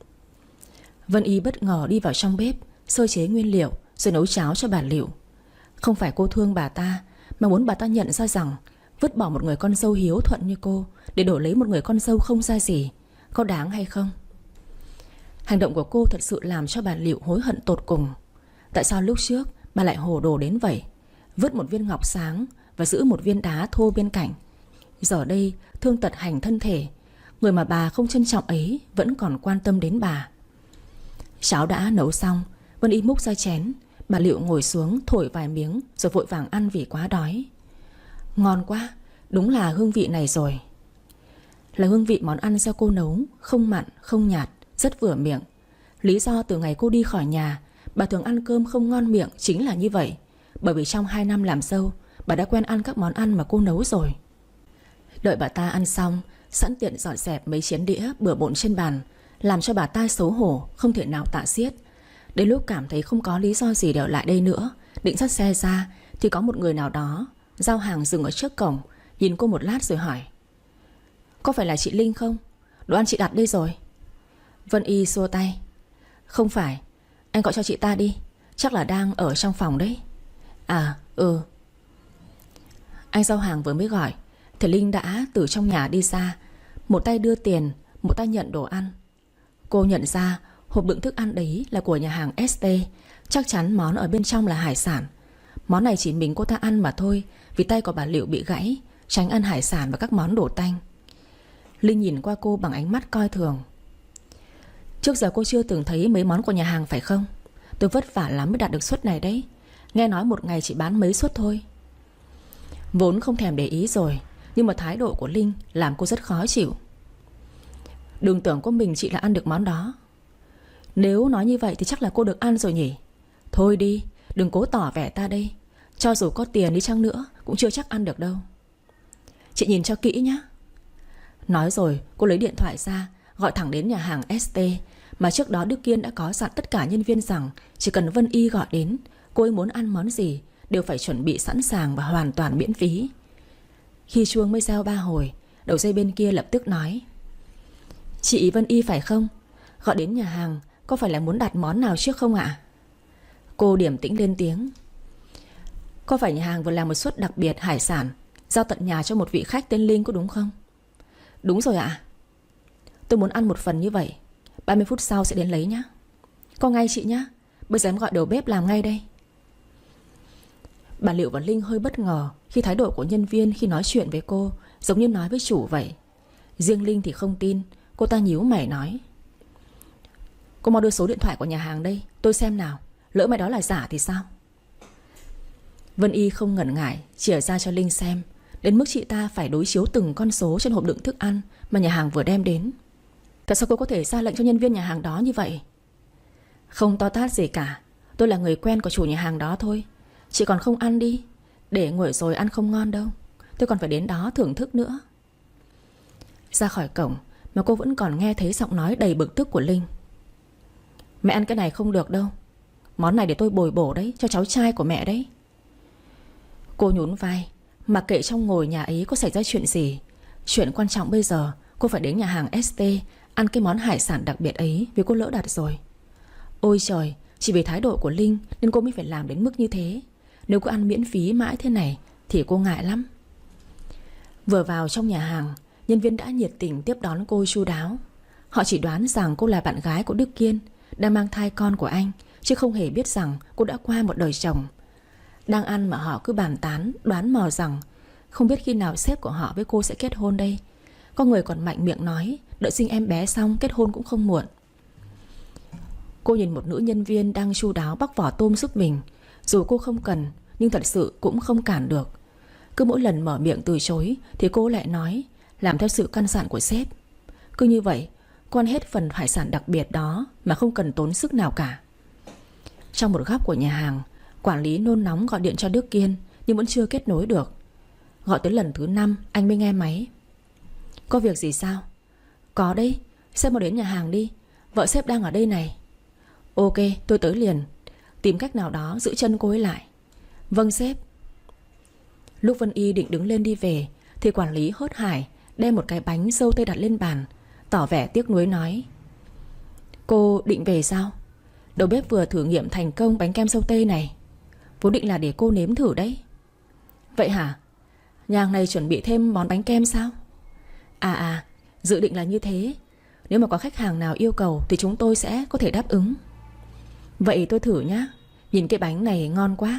Speaker 1: Vân Y bất ngờ đi vào trong bếp, sơ chế nguyên liệu rồi nấu cháo cho bà Liễu. Không phải cô thương bà ta, mà muốn bà ta nhận ra rằng vứt bỏ một người con dâu hiếu thuận như cô để đổi lấy một người con dâu không ra gì, có đáng hay không? Hành động của cô thật sự làm cho bà Liễu hối hận tột cùng. Tại sao lúc trước bà lại hồ đồ đến vậy? Vứt một viên ngọc sáng và giữ một viên đá thô bên cạnh. Giờ đây thương tật hành thân thể, người mà bà không trân trọng ấy vẫn còn quan tâm đến bà. Cháo đã nấu xong, Vân Y múc ra chén. Bà Liễu ngồi xuống thổi vài miếng rồi vội vàng ăn vì quá đói. Ngon quá, đúng là hương vị này rồi. Là hương vị món ăn do cô nấu, không mặn, không nhạt, rất vừa miệng. Lý do từ ngày cô đi khỏi nhà, bà thường ăn cơm không ngon miệng chính là như vậy. Bởi vì trong 2 năm làm dâu, bà đã quen ăn các món ăn mà cô nấu rồi. Đợi bà ta ăn xong, sẵn tiện dọn dẹp mấy chén đĩa bừa bộn trên bàn, làm cho bà ta xấu hổ không thể nào tả xiết. Đến lúc cảm thấy không có lý do gì để ở lại đây nữa, định dắt xe ra, thì có một người nào đó giao hàng dừng ở trước cổng, nhìn cô một lát rồi hỏi. Có phải là chị Linh không? Đồ ăn chị đặt đây rồi. Vân Y xua tay. Không phải, anh gọi cho chị ta đi, chắc là đang ở trong phòng đấy. À, ừ. Anh giao hàng vừa mới gọi thì Linh đã từ trong nhà đi ra, một tay đưa tiền, một tay nhận đồ ăn. Cô nhận ra hộp đựng thức ăn đấy là của nhà hàng ST. Chắc chắn món ở bên trong là hải sản. Món này chỉ mình cô ta ăn mà thôi, vì tay của bà Liễu bị gãy, tránh ăn hải sản và các món đồ tanh. Linh nhìn qua cô bằng ánh mắt coi thường. Trước giờ cô chưa từng thấy mấy món của nhà hàng phải không? Tôi vất vả lắm mới đạt được suất này đấy. Nghe nói một ngày chỉ bán mấy suất thôi. Vốn không thèm để ý rồi, nhưng mà thái độ của Linh làm cô rất khó chịu. Đừng tưởng của mình chị là ăn được món đó. Nếu nói như vậy thì chắc là cô được ăn rồi nhỉ. Thôi đi, đừng cố tỏ vẻ ta đây. Cho dù có tiền đi chăng nữa cũng chưa chắc ăn được đâu. Chị nhìn cho kỹ nhá. Nói rồi cô lấy điện thoại ra, gọi thẳng đến nhà hàng ST. Mà trước đó Đức Kiên đã có dặn tất cả nhân viên rằng chỉ cần Vân Y gọi đến, cô ấy muốn ăn món gì đều phải chuẩn bị sẵn sàng và hoàn toàn miễn phí. Khi chuông mới reo 3 hồi, đầu dây bên kia lập tức nói. Chị Vân Y phải không? Gọi đến nhà hàng, có phải là muốn đặt món nào trước không ạ? Cô điềm tĩnh lên tiếng. Có phải nhà hàng vừa làm một suất đặc biệt hải sản giao tận nhà cho một vị khách tên Linh có đúng không? Đúng rồi ạ. Tôi muốn ăn một phần như vậy. 30 phút sau sẽ đến lấy nhá. Có ngay chị nhá. Bây giờ em gọi đầu bếp làm ngay đây. Bà Liệu và Linh hơi bất ngờ khi thái độ của nhân viên khi nói chuyện với cô giống như nói với chủ vậy. Riêng Linh thì không tin. Cô ta nhíu mày nói: Cô mau đưa số điện thoại của nhà hàng đây, tôi xem nào. Lỡ mày đó là giả thì sao? Vân Y không ngần ngại chìa ra cho Linh xem, đến mức chị ta phải đối chiếu từng con số trên hộp đựng thức ăn mà nhà hàng vừa đem đến. Tại sao cô có thể ra lệnh cho nhân viên nhà hàng đó như vậy? Không to tát gì cả. Tôi là người quen của chủ nhà hàng đó thôi. Chị còn không ăn đi. Để nguội rồi ăn không ngon đâu. Tôi còn phải đến đó thưởng thức nữa. Ra khỏi cổng mà cô vẫn còn nghe thấy giọng nói đầy bực tức của Linh. Mẹ ăn cái này không được đâu. Món này để tôi bồi bổ đấy, cho cháu trai của mẹ đấy. Cô nhún vai. Mặc kệ trong ngồi nhà ấy có xảy ra chuyện gì, chuyện quan trọng bây giờ cô phải đến nhà hàng ST ăn cái món hải sản đặc biệt ấy, vì cô lỡ đặt rồi. Ôi trời, chỉ vì thái độ của Linh nên cô mới phải làm đến mức như thế. Nếu cô ăn miễn phí mãi thế này thì cô ngại lắm. Vừa vào trong nhà hàng, nhân viên đã nhiệt tình tiếp đón cô chu đáo. Họ chỉ đoán rằng cô là bạn gái của Đức Kiên, đang mang thai con của anh, chứ không hề biết rằng cô đã qua một đời chồng. Đang ăn mà họ cứ bàn tán, đoán mò rằng không biết khi nào sếp của họ với cô sẽ kết hôn đây. Có người còn mạnh miệng nói đợi sinh em bé xong kết hôn cũng không muộn. Cô nhìn một nữ nhân viên đang chu đáo bắc vỏ tôm giúp mình. Dù cô không cần, nhưng thật sự cũng không cản được. Cứ mỗi lần mở miệng từ chối thì cô lại nói, làm theo sự căn dặn của sếp. Cứ như vậy, cô ăn hết phần hải sản đặc biệt đó mà không cần tốn sức nào cả. Trong một góc của nhà hàng, quản lý nôn nóng gọi điện cho Đức Kiên nhưng vẫn chưa kết nối được. Gọi tới lần thứ 5 anh mới nghe máy. Có việc gì sao? Có đấy, sếp mau đến nhà hàng đi. Vợ sếp đang ở đây này. Ok, tôi tới liền. Tìm cách nào đó giữ chân cô ấy lại. Vâng sếp. Lúc Vân Y định đứng lên đi về thì quản lý hớt hải đem một cái bánh dâu tây đặt lên bàn, tỏ vẻ tiếc nuối nói: Cô định về sao? Đầu bếp vừa thử nghiệm thành công bánh kem dâu tây này. Vốn định là để cô nếm thử đấy. Vậy hả? Nhà hàng này chuẩn bị thêm món bánh kem sao? Dự định là như thế. Nếu mà có khách hàng nào yêu cầu thì chúng tôi sẽ có thể đáp ứng. Vậy tôi thử nhá. Nhìn cái bánh này ngon quá.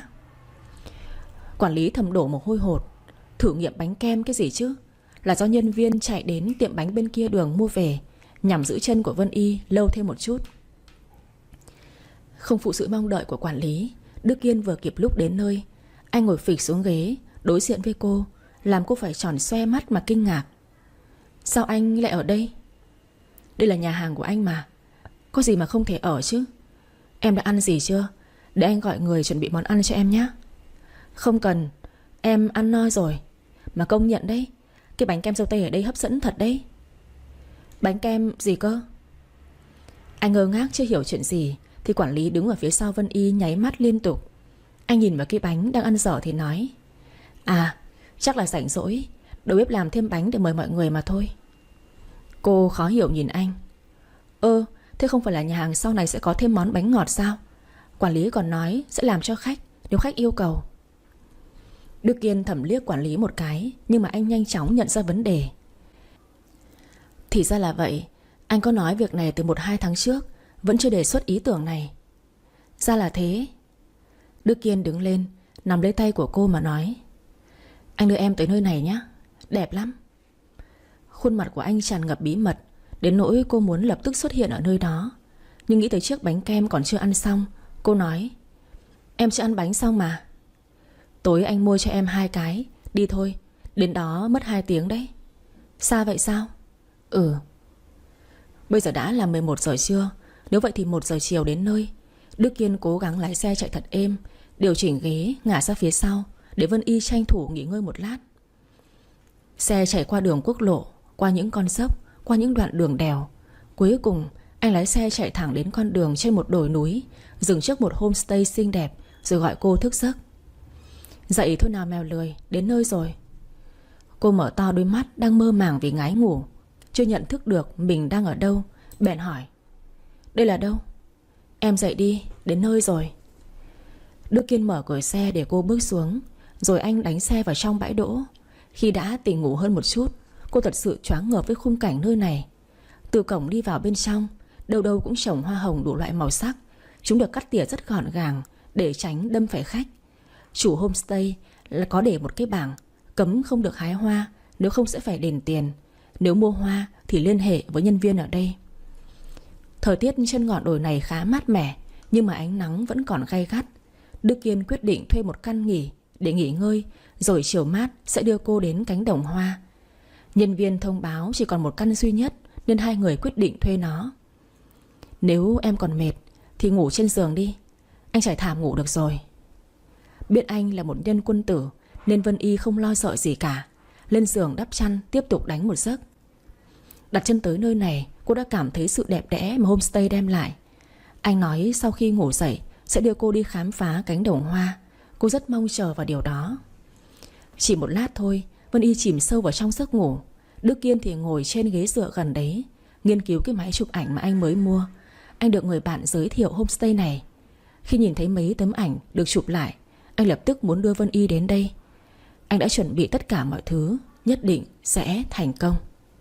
Speaker 1: Quản lý thầm đổ mồ hôi hột. Thử nghiệm bánh kem cái gì chứ? Là do nhân viên chạy đến tiệm bánh bên kia đường mua về, nhằm giữ chân của Vân Y lâu thêm một chút. Không phụ sự mong đợi của quản lý, Đức Kiên vừa kịp lúc đến nơi. Anh ngồi phịch xuống ghế đối diện với cô, làm cô phải tròn xoe mắt mà kinh ngạc. Sao anh lại ở đây? Đây là nhà hàng của anh mà. Có gì mà không thể ở chứ? Em đã ăn gì chưa? Để anh gọi người chuẩn bị món ăn cho em nhé. Không cần, em ăn no rồi. Mà công nhận đấy, cái bánh kem dâu tây ở đây hấp dẫn thật đấy. Bánh kem gì cơ? Anh ngơ ngác chưa hiểu chuyện gì thì quản lý đứng ở phía sau Vân Y nháy mắt liên tục. Anh nhìn vào cái bánh đang ăn dở thì nói: chắc là rảnh rỗi, đầu bếp làm thêm bánh để mời mọi người mà thôi. Cô khó hiểu nhìn anh. Thế không phải là nhà hàng sau này sẽ có thêm món bánh ngọt sao? Quản lý còn nói sẽ làm cho khách nếu khách yêu cầu. Đức Kiên thầm liếc quản lý một cái, nhưng mà anh nhanh chóng nhận ra vấn đề. Thì ra là vậy. Anh có nói việc này từ 1-2 tháng trước, vẫn chưa đề xuất ý tưởng này. Ra là thế. Đức Kiên đứng lên, nắm lấy tay của cô mà nói: Anh đưa em tới nơi này nhé. Đẹp lắm. Khuôn mặt của anh tràn ngập bí mật, đến nỗi cô muốn lập tức xuất hiện ở nơi đó. Nhưng nghĩ tới chiếc bánh kem còn chưa ăn xong, cô nói: Em chưa ăn bánh xong mà. Tối anh mua cho em 2 cái. Đi thôi, đến đó mất 2 tiếng đấy. Xa vậy sao? Bây giờ đã là 11 giờ trưa. Nếu vậy thì 1 giờ chiều đến nơi. Đức Kiên cố gắng lái xe chạy thật êm, điều chỉnh ghế ngả ra phía sau để Vân Y tranh thủ nghỉ ngơi một lát. Xe chạy qua đường quốc lộ, qua những con dốc, qua những đoạn đường đèo. Cuối cùng anh lái xe chạy thẳng đến con đường trên một đồi núi, dừng trước một homestay xinh đẹp rồi gọi cô thức giấc. Dậy thôi nào mèo lười, đến nơi rồi. Cô mở to đôi mắt đang mơ màng vì ngái ngủ, chưa nhận thức được mình đang ở đâu, bèn hỏi: Đây là đâu? Em dậy đi, đến nơi rồi. Đức Kiên mở cửa xe để cô bước xuống, rồi anh đánh xe vào trong bãi đỗ. Khi đã tỉnh ngủ hơn một chút, cô thật sự choáng ngợp với khung cảnh nơi này. Từ cổng đi vào bên trong, đâu đâu cũng trồng hoa hồng đủ loại màu sắc. Chúng được cắt tỉa rất gọn gàng để tránh đâm phải khách. Chủ homestay là có để một cái bảng cấm không được hái hoa, nếu không sẽ phải đền tiền. Nếu mua hoa thì liên hệ với nhân viên ở đây. Thời tiết trên ngọn đồi này khá mát mẻ, nhưng mà ánh nắng vẫn còn gay gắt. Đức Kiên quyết định thuê một căn nghỉ để nghỉ ngơi, rồi chiều mát sẽ đưa cô đến cánh đồng hoa. Nhân viên thông báo chỉ còn một căn duy nhất, nên hai người quyết định thuê nó. Nếu em còn mệt thì ngủ trên giường đi, anh trải thảm ngủ được rồi. Biết anh là một nhân quân tử nên Vân Y không lo sợ gì cả. Lên giường đắp chăn tiếp tục đánh một giấc. Đặt chân tới nơi này, cô đã cảm thấy sự đẹp đẽ mà homestay đem lại. Anh nói sau khi ngủ dậy sẽ đưa cô đi khám phá cánh đồng hoa. Cô rất mong chờ vào điều đó. Chỉ một lát thôi, Vân Y chìm sâu vào trong giấc ngủ. Đức Kiên thì ngồi trên ghế dựa gần đấy, nghiên cứu cái máy chụp ảnh mà anh mới mua. Anh được người bạn giới thiệu homestay này. Khi nhìn thấy mấy tấm ảnh được chụp lại, anh lập tức muốn đưa Vân Y đến đây. Anh đã chuẩn bị tất cả mọi thứ, nhất định sẽ thành công.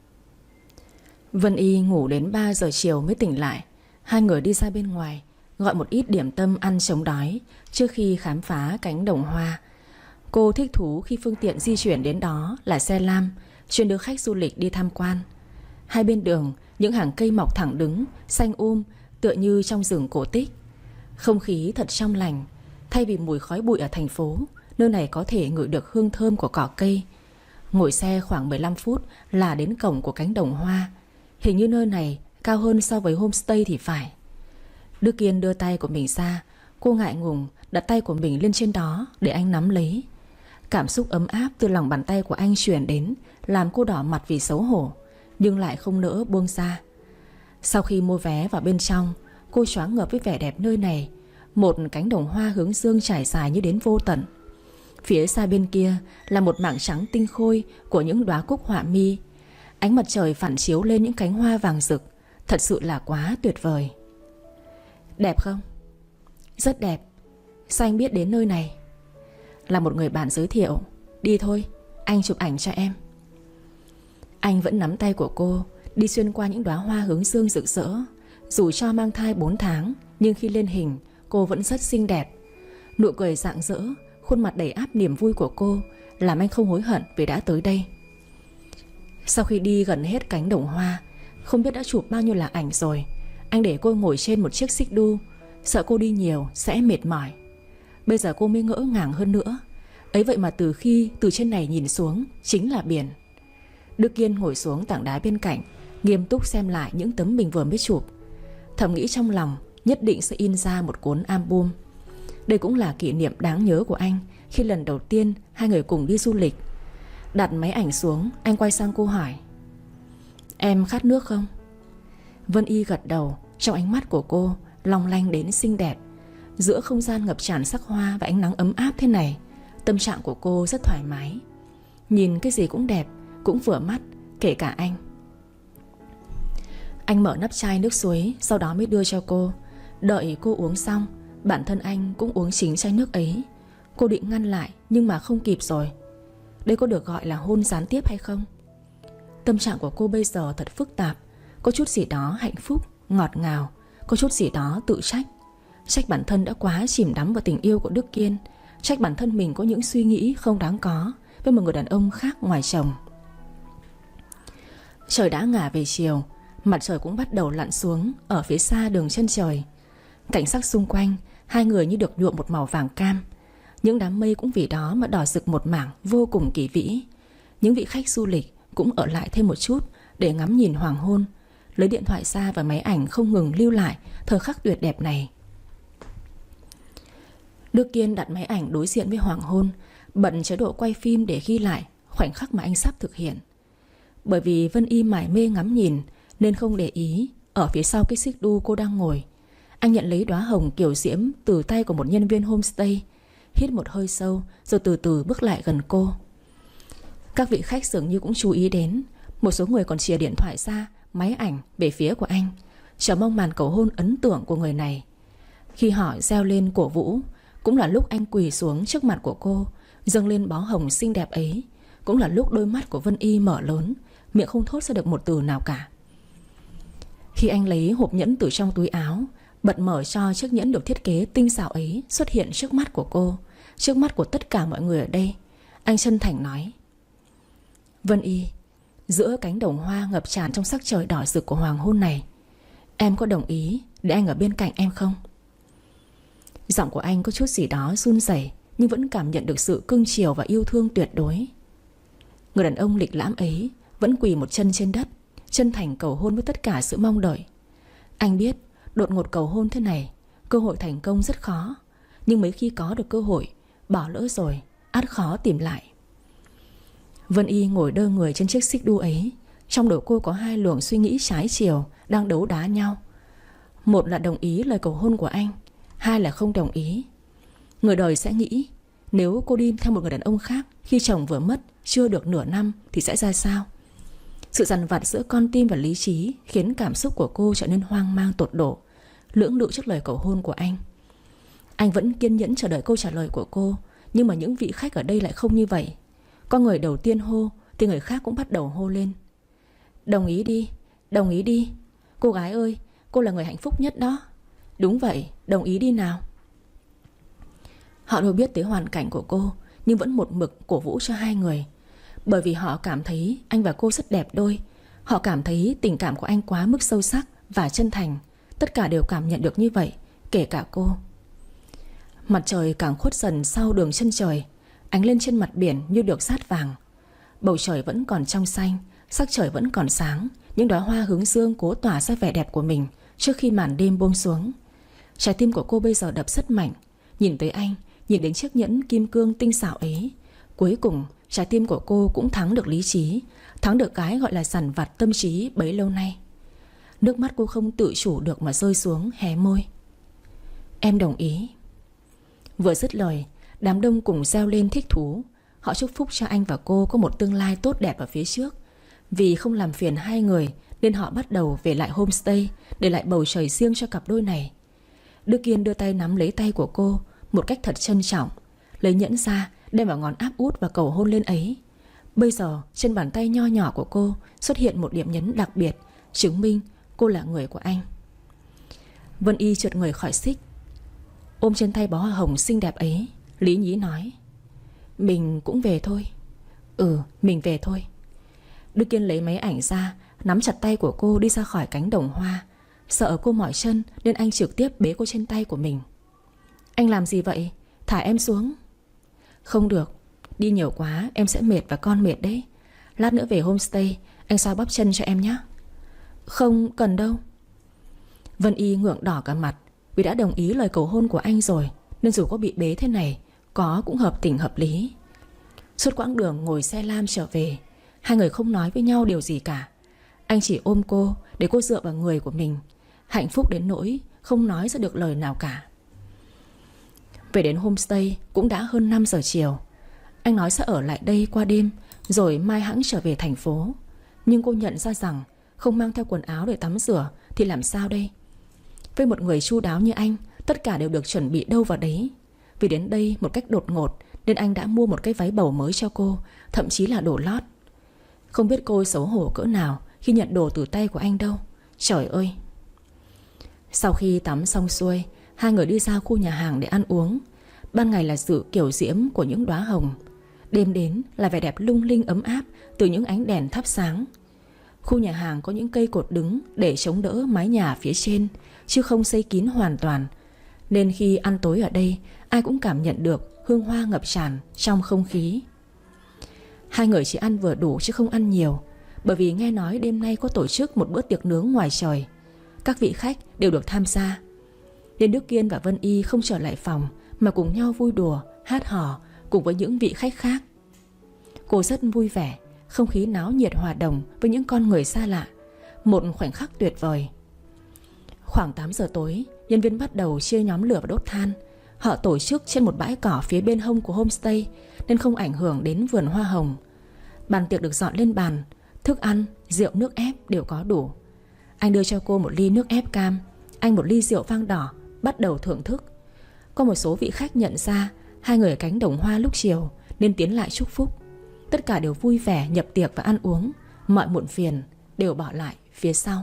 Speaker 1: Vân Y ngủ đến 3 giờ chiều mới tỉnh lại. Hai người đi ra bên ngoài, gọi một ít điểm tâm ăn chống đói trước khi khám phá cánh đồng hoa. Cô thích thú khi phương tiện di chuyển đến đó là xe lam, chuyên đưa khách du lịch đi tham quan. Hai bên đường, những hàng cây mọc thẳng đứng, xanh tựa như trong rừng cổ tích. Không khí thật trong lành. Thay vì mùi khói bụi ở thành phố, nơi này có thể ngửi được hương thơm của cỏ cây. Ngồi xe khoảng 15 phút là đến cổng của cánh đồng hoa. Hình như nơi này cao hơn so với homestay thì phải. Đức Kiên đưa tay của mình ra. Cô ngại ngùng đặt tay của mình lên trên đó để anh nắm lấy. Cảm xúc ấm áp từ lòng bàn tay của anh truyền đến, làm cô đỏ mặt vì xấu hổ, nhưng lại không nỡ buông ra. Sau khi mua vé vào bên trong, cô choáng ngợp với vẻ đẹp nơi này. Một cánh đồng hoa hướng dương trải dài như đến vô tận. Phía xa bên kia là một mảng trắng tinh khôi của những đóa cúc họa mi. Ánh mặt trời phản chiếu lên những cánh hoa vàng rực. Thật sự là quá tuyệt vời. Đẹp không? Rất đẹp. Sao anh biết đến nơi này? Là một người bạn giới thiệu. Đi thôi, anh chụp ảnh cho em. Anh vẫn nắm tay của cô, đi xuyên qua những đóa hoa hướng dương rực rỡ. Dù cho mang thai 4 tháng, nhưng khi lên hình, cô vẫn rất xinh đẹp. Nụ cười rạng rỡ, khuôn mặt đầy áp niềm vui của cô làm anh không hối hận vì đã tới đây. Sau khi đi gần hết cánh đồng hoa, không biết đã chụp bao nhiêu là ảnh rồi, anh để cô ngồi trên một chiếc xích đu, sợ cô đi nhiều sẽ mệt mỏi. Bây giờ cô mới ngỡ ngàng hơn nữa. Ấy vậy mà từ khi từ trên này nhìn xuống chính là biển. Đức Kiên ngồi xuống tảng đá bên cạnh, nghiêm túc xem lại những tấm mình vừa mới chụp. Thầm nghĩ trong lòng nhất định sẽ in ra một cuốn album. Đây cũng là kỷ niệm đáng nhớ của anh khi lần đầu tiên hai người cùng đi du lịch. Đặt máy ảnh xuống, anh quay sang cô hỏi: Em khát nước không? Vân Y gật đầu. Trong ánh mắt của cô long lanh đến xinh đẹp. Giữa không gian ngập tràn sắc hoa và ánh nắng ấm áp thế này, tâm trạng của cô rất thoải mái. Nhìn cái gì cũng đẹp, cũng vừa mắt, kể cả anh. Anh mở nắp chai nước suối, sau đó mới đưa cho cô. Đợi cô uống xong, bản thân anh cũng uống chính chai nước ấy. Cô định ngăn lại nhưng mà không kịp rồi. Đây có được gọi là hôn gián tiếp hay không? Tâm trạng của cô bây giờ thật phức tạp. Có chút gì đó hạnh phúc, ngọt ngào, có chút gì đó tự trách. Trách bản thân đã quá chìm đắm vào tình yêu của Đức Kiên. Trách bản thân mình có những suy nghĩ không đáng có với một người đàn ông khác ngoài chồng. Trời đã ngả về chiều, mặt trời cũng bắt đầu lặn xuống ở phía xa đường chân trời. Cảnh sắc xung quanh, hai người như được nhuộm một màu vàng cam. Những đám mây cũng vì đó mà đỏ rực một mảng vô cùng kỳ vĩ. Những vị khách du lịch cũng ở lại thêm một chút để ngắm nhìn hoàng hôn, lấy điện thoại ra và máy ảnh không ngừng lưu lại thời khắc tuyệt đẹp này. Đức Kiên đặt máy ảnh đối diện với hoàng hôn, bật chế độ quay phim để ghi lại khoảnh khắc mà anh sắp thực hiện. Bởi vì Vân Y mải mê ngắm nhìn nên không để ý ở phía sau cái xích đu cô đang ngồi. Anh nhận lấy đóa hồng kiều diễm từ tay của một nhân viên homestay, hít một hơi sâu rồi từ từ bước lại gần cô. Các vị khách dường như cũng chú ý đến. Một số người còn chìa điện thoại ra, máy ảnh về phía của anh, chờ mong màn cầu hôn ấn tượng của người này. Khi họ reo lên cổ vũ, cũng là lúc anh quỳ xuống trước mặt của cô, dâng lên bó hồng xinh đẹp ấy. Cũng là lúc đôi mắt của Vân Y mở lớn, miệng không thốt ra được một từ nào cả. Khi anh lấy hộp nhẫn từ trong túi áo, bật mở cho chiếc nhẫn được thiết kế tinh xảo ấy xuất hiện trước mắt của cô, trước mắt của tất cả mọi người ở đây, anh chân thành nói: Vân Y, giữa cánh đồng hoa ngập tràn trong sắc trời đỏ rực của hoàng hôn này, em có đồng ý để anh ở bên cạnh em không? Giọng của anh có chút gì đó run rẩy, nhưng vẫn cảm nhận được sự cưng chiều và yêu thương tuyệt đối. Người đàn ông lịch lãm ấy vẫn quỳ một chân trên đất, chân thành cầu hôn với tất cả sự mong đợi. Anh biết đột ngột cầu hôn thế này, cơ hội thành công rất khó, nhưng mấy khi có được cơ hội, bỏ lỡ rồi ắt khó tìm lại. Vân Y ngồi đơ người trên chiếc xích đu ấy. Trong đầu cô có hai luồng suy nghĩ trái chiều đang đấu đá nhau. Một là đồng ý lời cầu hôn của anh, hai là không đồng ý. Người đời sẽ nghĩ nếu cô đi theo một người đàn ông khác khi chồng vừa mất chưa được nửa năm thì sẽ ra sao. Sự dằn vặt giữa con tim và lý trí khiến cảm xúc của cô trở nên hoang mang tột độ, lưỡng lự trước lời cầu hôn của anh. Anh vẫn kiên nhẫn chờ đợi câu trả lời của cô, nhưng mà những vị khách ở đây lại không như vậy. Có người đầu tiên hô thì người khác cũng bắt đầu hô lên: Đồng ý đi, đồng ý đi. Cô gái ơi, cô là người hạnh phúc nhất đó. Đúng vậy, đồng ý đi nào. Họ đâu biết tới hoàn cảnh của cô, nhưng vẫn một mực cổ vũ cho hai người. Bởi vì họ cảm thấy anh và cô rất đẹp đôi. Họ cảm thấy tình cảm của anh quá mức sâu sắc và chân thành. Tất cả đều cảm nhận được như vậy, kể cả cô. Mặt trời càng khuất dần sau đường chân trời, ánh lên trên mặt biển như được sát vàng. Bầu trời vẫn còn trong xanh, sắc trời vẫn còn sáng. Những đóa hoa hướng dương cố tỏa ra vẻ đẹp của mình trước khi màn đêm buông xuống. Trái tim của cô bây giờ đập rất mạnh. Nhìn tới anh, nhìn đến chiếc nhẫn kim cương tinh xảo ấy, cuối cùng trái tim của cô cũng thắng được lý trí, thắng được cái gọi là dằn vặt tâm trí bấy lâu nay. Nước mắt cô không tự chủ được mà rơi xuống, hé môi: Em đồng ý. Vừa dứt lời, đám đông cùng reo lên thích thú. Họ chúc phúc cho anh và cô có một tương lai tốt đẹp ở phía trước. Vì không làm phiền hai người nên họ bắt đầu về lại homestay, để lại bầu trời riêng cho cặp đôi này. Đức Kiên đưa tay nắm lấy tay của cô một cách thật trân trọng, lấy nhẫn ra đem vào ngón áp út và cầu hôn lên ấy. Bây giờ trên bàn tay nho nhỏ của cô xuất hiện một điểm nhấn đặc biệt, chứng minh cô là người của anh. Vân Y trượt người khỏi xích, ôm trên tay bó hoa hồng xinh đẹp ấy, lý nhí nói: Mình cũng về thôi. Mình về thôi. Đức Kiên lấy máy ảnh ra, nắm chặt tay của cô đi ra khỏi cánh đồng hoa. Sợ cô mỏi chân nên anh trực tiếp bế cô trên tay của mình. Anh làm gì vậy? Thả em xuống. Không được, đi nhiều quá em sẽ mệt và con mệt đấy. Lát nữa về homestay anh xoa bóp chân cho em nhé. Không cần đâu. Vân Y ngượng đỏ cả mặt, vì đã đồng ý lời cầu hôn của anh rồi, nên dù có bị bế thế này, có cũng hợp tình hợp lý. Suốt quãng đường ngồi xe lam trở về, hai người không nói với nhau điều gì cả. Anh chỉ ôm cô để cô dựa vào người của mình, hạnh phúc đến nỗi không nói ra được lời nào cả. Về đến homestay cũng đã hơn 5 giờ chiều. Anh nói sẽ ở lại đây qua đêm, rồi mai hẵng trở về thành phố. Nhưng cô nhận ra rằng không mang theo quần áo để tắm rửa thì làm sao đây? Với một người chu đáo như anh, tất cả đều được chuẩn bị đâu vào đấy. Vì đến đây một cách đột ngột nên anh đã mua một cái váy bầu mới cho cô, thậm chí là đồ lót. Không biết cô xấu hổ cỡ nào khi nhận đồ từ tay của anh đâu. Trời ơi. Sau khi tắm xong xuôi, hai người đi ra khu nhà hàng để ăn uống. Ban ngày là sự kiểu diễm của những đóa hồng, đêm đến là vẻ đẹp lung linh ấm áp từ những ánh đèn thắp sáng. Khu nhà hàng có những cây cột đứng để chống đỡ mái nhà phía trên, chứ không xây kín hoàn toàn, nên khi ăn tối ở đây, ai cũng cảm nhận được hương hoa ngập tràn trong không khí. Hai người chỉ ăn vừa đủ chứ không ăn nhiều, bởi vì nghe nói đêm nay có tổ chức một bữa tiệc nướng ngoài trời. Các vị khách đều được tham gia, nên Đức Kiên và Vân Y không trở lại phòng mà cùng nhau vui đùa, hát hò cùng với những vị khách khác. Cô rất vui vẻ, không khí náo nhiệt hòa đồng với những con người xa lạ, một khoảnh khắc tuyệt vời. Khoảng 8 giờ tối, nhân viên bắt đầu chia nhóm lửa và đốt than. Họ tổ chức trên một bãi cỏ phía bên hông của homestay nên không ảnh hưởng đến vườn hoa hồng. Bàn tiệc được dọn lên bàn, thức ăn, rượu, nước ép đều có đủ. Anh đưa cho cô một ly nước ép cam, anh một ly rượu vang đỏ, bắt đầu thưởng thức. Có một số vị khách nhận ra hai người ở cánh đồng hoa lúc chiều nên tiến lại chúc phúc. Tất cả đều vui vẻ nhập tiệc và ăn uống, mọi muộn phiền đều bỏ lại phía sau.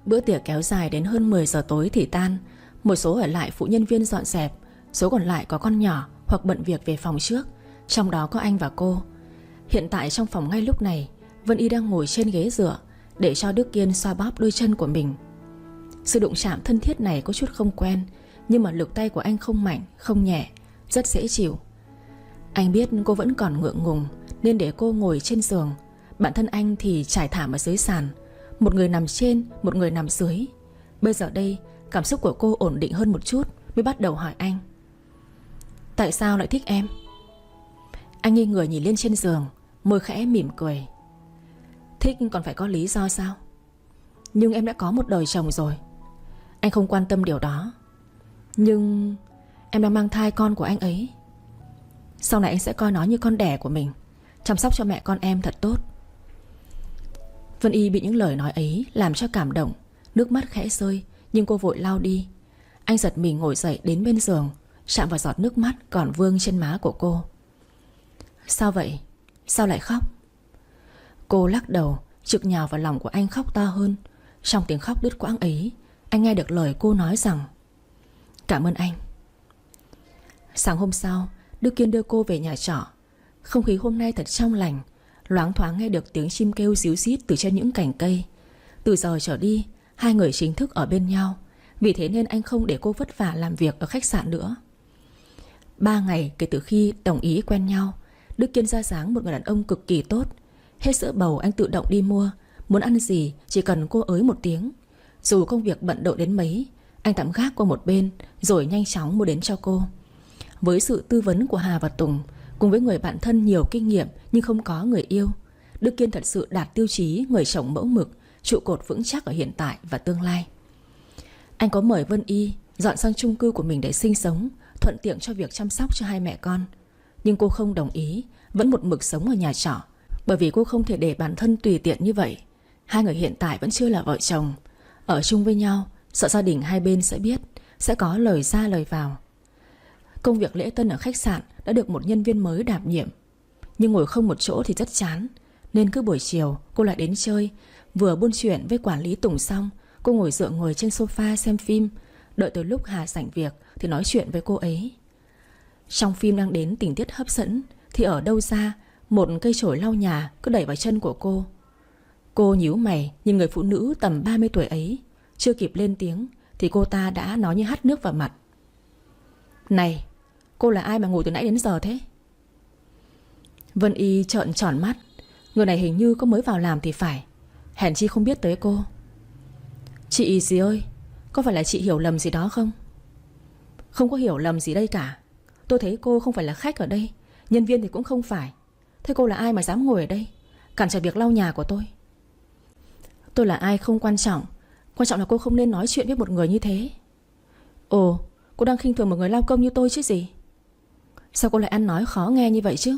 Speaker 1: Bữa tiệc kéo dài đến hơn 10 giờ tối thì tan. Một số ở lại phụ nhân viên dọn dẹp, số còn lại có con nhỏ hoặc bận việc về phòng trước. Trong đó có anh và cô. Hiện tại trong phòng ngay lúc này, Vân Y đang ngồi trên ghế dựa để cho Đức Kiên xoa bóp đôi chân của mình. Sự đụng chạm thân thiết này có chút không quen, nhưng mà lực tay của anh không mạnh, không nhẹ, rất dễ chịu. Anh biết cô vẫn còn ngượng ngùng nên để cô ngồi trên giường. Bản thân anh thì trải thảm ở dưới sàn. Một người nằm trên, một người nằm dưới. Bây giờ đây cảm xúc của cô ổn định hơn một chút, mới bắt đầu hỏi anh: tại sao lại thích em? Anh nghi người nhìn lên trên giường, môi khẽ mỉm cười. Thích còn phải có lý do sao? Nhưng em đã có một đời chồng rồi. Anh không quan tâm điều đó. Nhưng em đang mang thai con của anh ấy. Sau này anh sẽ coi nó như con đẻ của mình, chăm sóc cho mẹ con em thật tốt. Vân Y bị những lời nói ấy làm cho cảm động, nước mắt khẽ rơi, nhưng cô vội lau đi. Anh giật mình ngồi dậy đến bên giường, chạm vào giọt nước mắt còn vương trên má của cô. Sao vậy? Sao lại khóc? Cô lắc đầu, trực nhào vào lòng của anh khóc to hơn. Trong tiếng khóc đứt quãng ấy, anh nghe được lời cô nói rằng: cảm ơn anh. Sáng hôm sau, Đức Kiên đưa cô về nhà trọ. Không khí hôm nay thật trong lành, loáng thoáng nghe được tiếng chim kêu ríu rít từ trên những cành cây. Từ giờ trở đi, hai người chính thức ở bên nhau. Vì thế nên anh không để cô vất vả làm việc ở khách sạn nữa. 3 ngày kể từ khi đồng ý quen nhau, Đức Kiên ra dáng một người đàn ông cực kỳ tốt. Hết sữa bầu anh tự động đi mua, muốn ăn gì chỉ cần cô ới một tiếng. Dù công việc bận rộn đến mấy, anh tạm gác qua một bên rồi nhanh chóng mua đến cho cô. Với sự tư vấn của Hà và Tùng, cùng với người bạn thân nhiều kinh nghiệm nhưng không có người yêu, Đức Kiên thật sự đạt tiêu chí người chồng mẫu mực, trụ cột vững chắc ở hiện tại và tương lai. Anh có mời Vân Y dọn sang chung cư của mình để sinh sống, thuận tiện cho việc chăm sóc cho hai mẹ con. Nhưng cô không đồng ý, vẫn một mực sống ở nhà trọ, bởi vì cô không thể để bản thân tùy tiện như vậy. Hai người hiện tại vẫn chưa là vợ chồng, ở chung với nhau, sợ gia đình hai bên sẽ biết, sẽ có lời ra lời vào. Công việc lễ tân ở khách sạn đã được một nhân viên mới đảm nhiệm, nhưng ngồi không một chỗ thì rất chán, nên cứ buổi chiều cô lại đến chơi. Vừa buôn chuyện với quản lý Tùng xong, cô ngồi dựa ngồi trên sofa xem phim, đợi tới lúc Hà rảnh việc thì nói chuyện với cô ấy. Trong phim đang đến tình tiết hấp dẫn thì ở đâu ra một cây chổi lau nhà cứ đẩy vào chân của cô. Cô nhíu mày nhìn người phụ nữ tầm 30 tuổi ấy. Chưa kịp lên tiếng thì cô ta đã nói như hắt nước vào mặt: này, cô là ai mà ngồi từ nãy đến giờ thế? Vân Y trợn tròn mắt. Người này hình như có mới vào làm thì phải, hèn chi không biết tới cô. Chị gì ơi, có phải là chị hiểu lầm gì đó không? Không có hiểu lầm gì đây cả. Tôi thấy cô không phải là khách ở đây, nhân viên thì cũng không phải. Thế cô là ai mà dám ngồi ở đây cản trở việc lau nhà của tôi? Tôi là ai không quan trọng, quan trọng là cô không nên nói chuyện với một người như thế. Ồ, cô đang khinh thường một người lao công như tôi chứ gì. Sao cô lại ăn nói khó nghe như vậy chứ?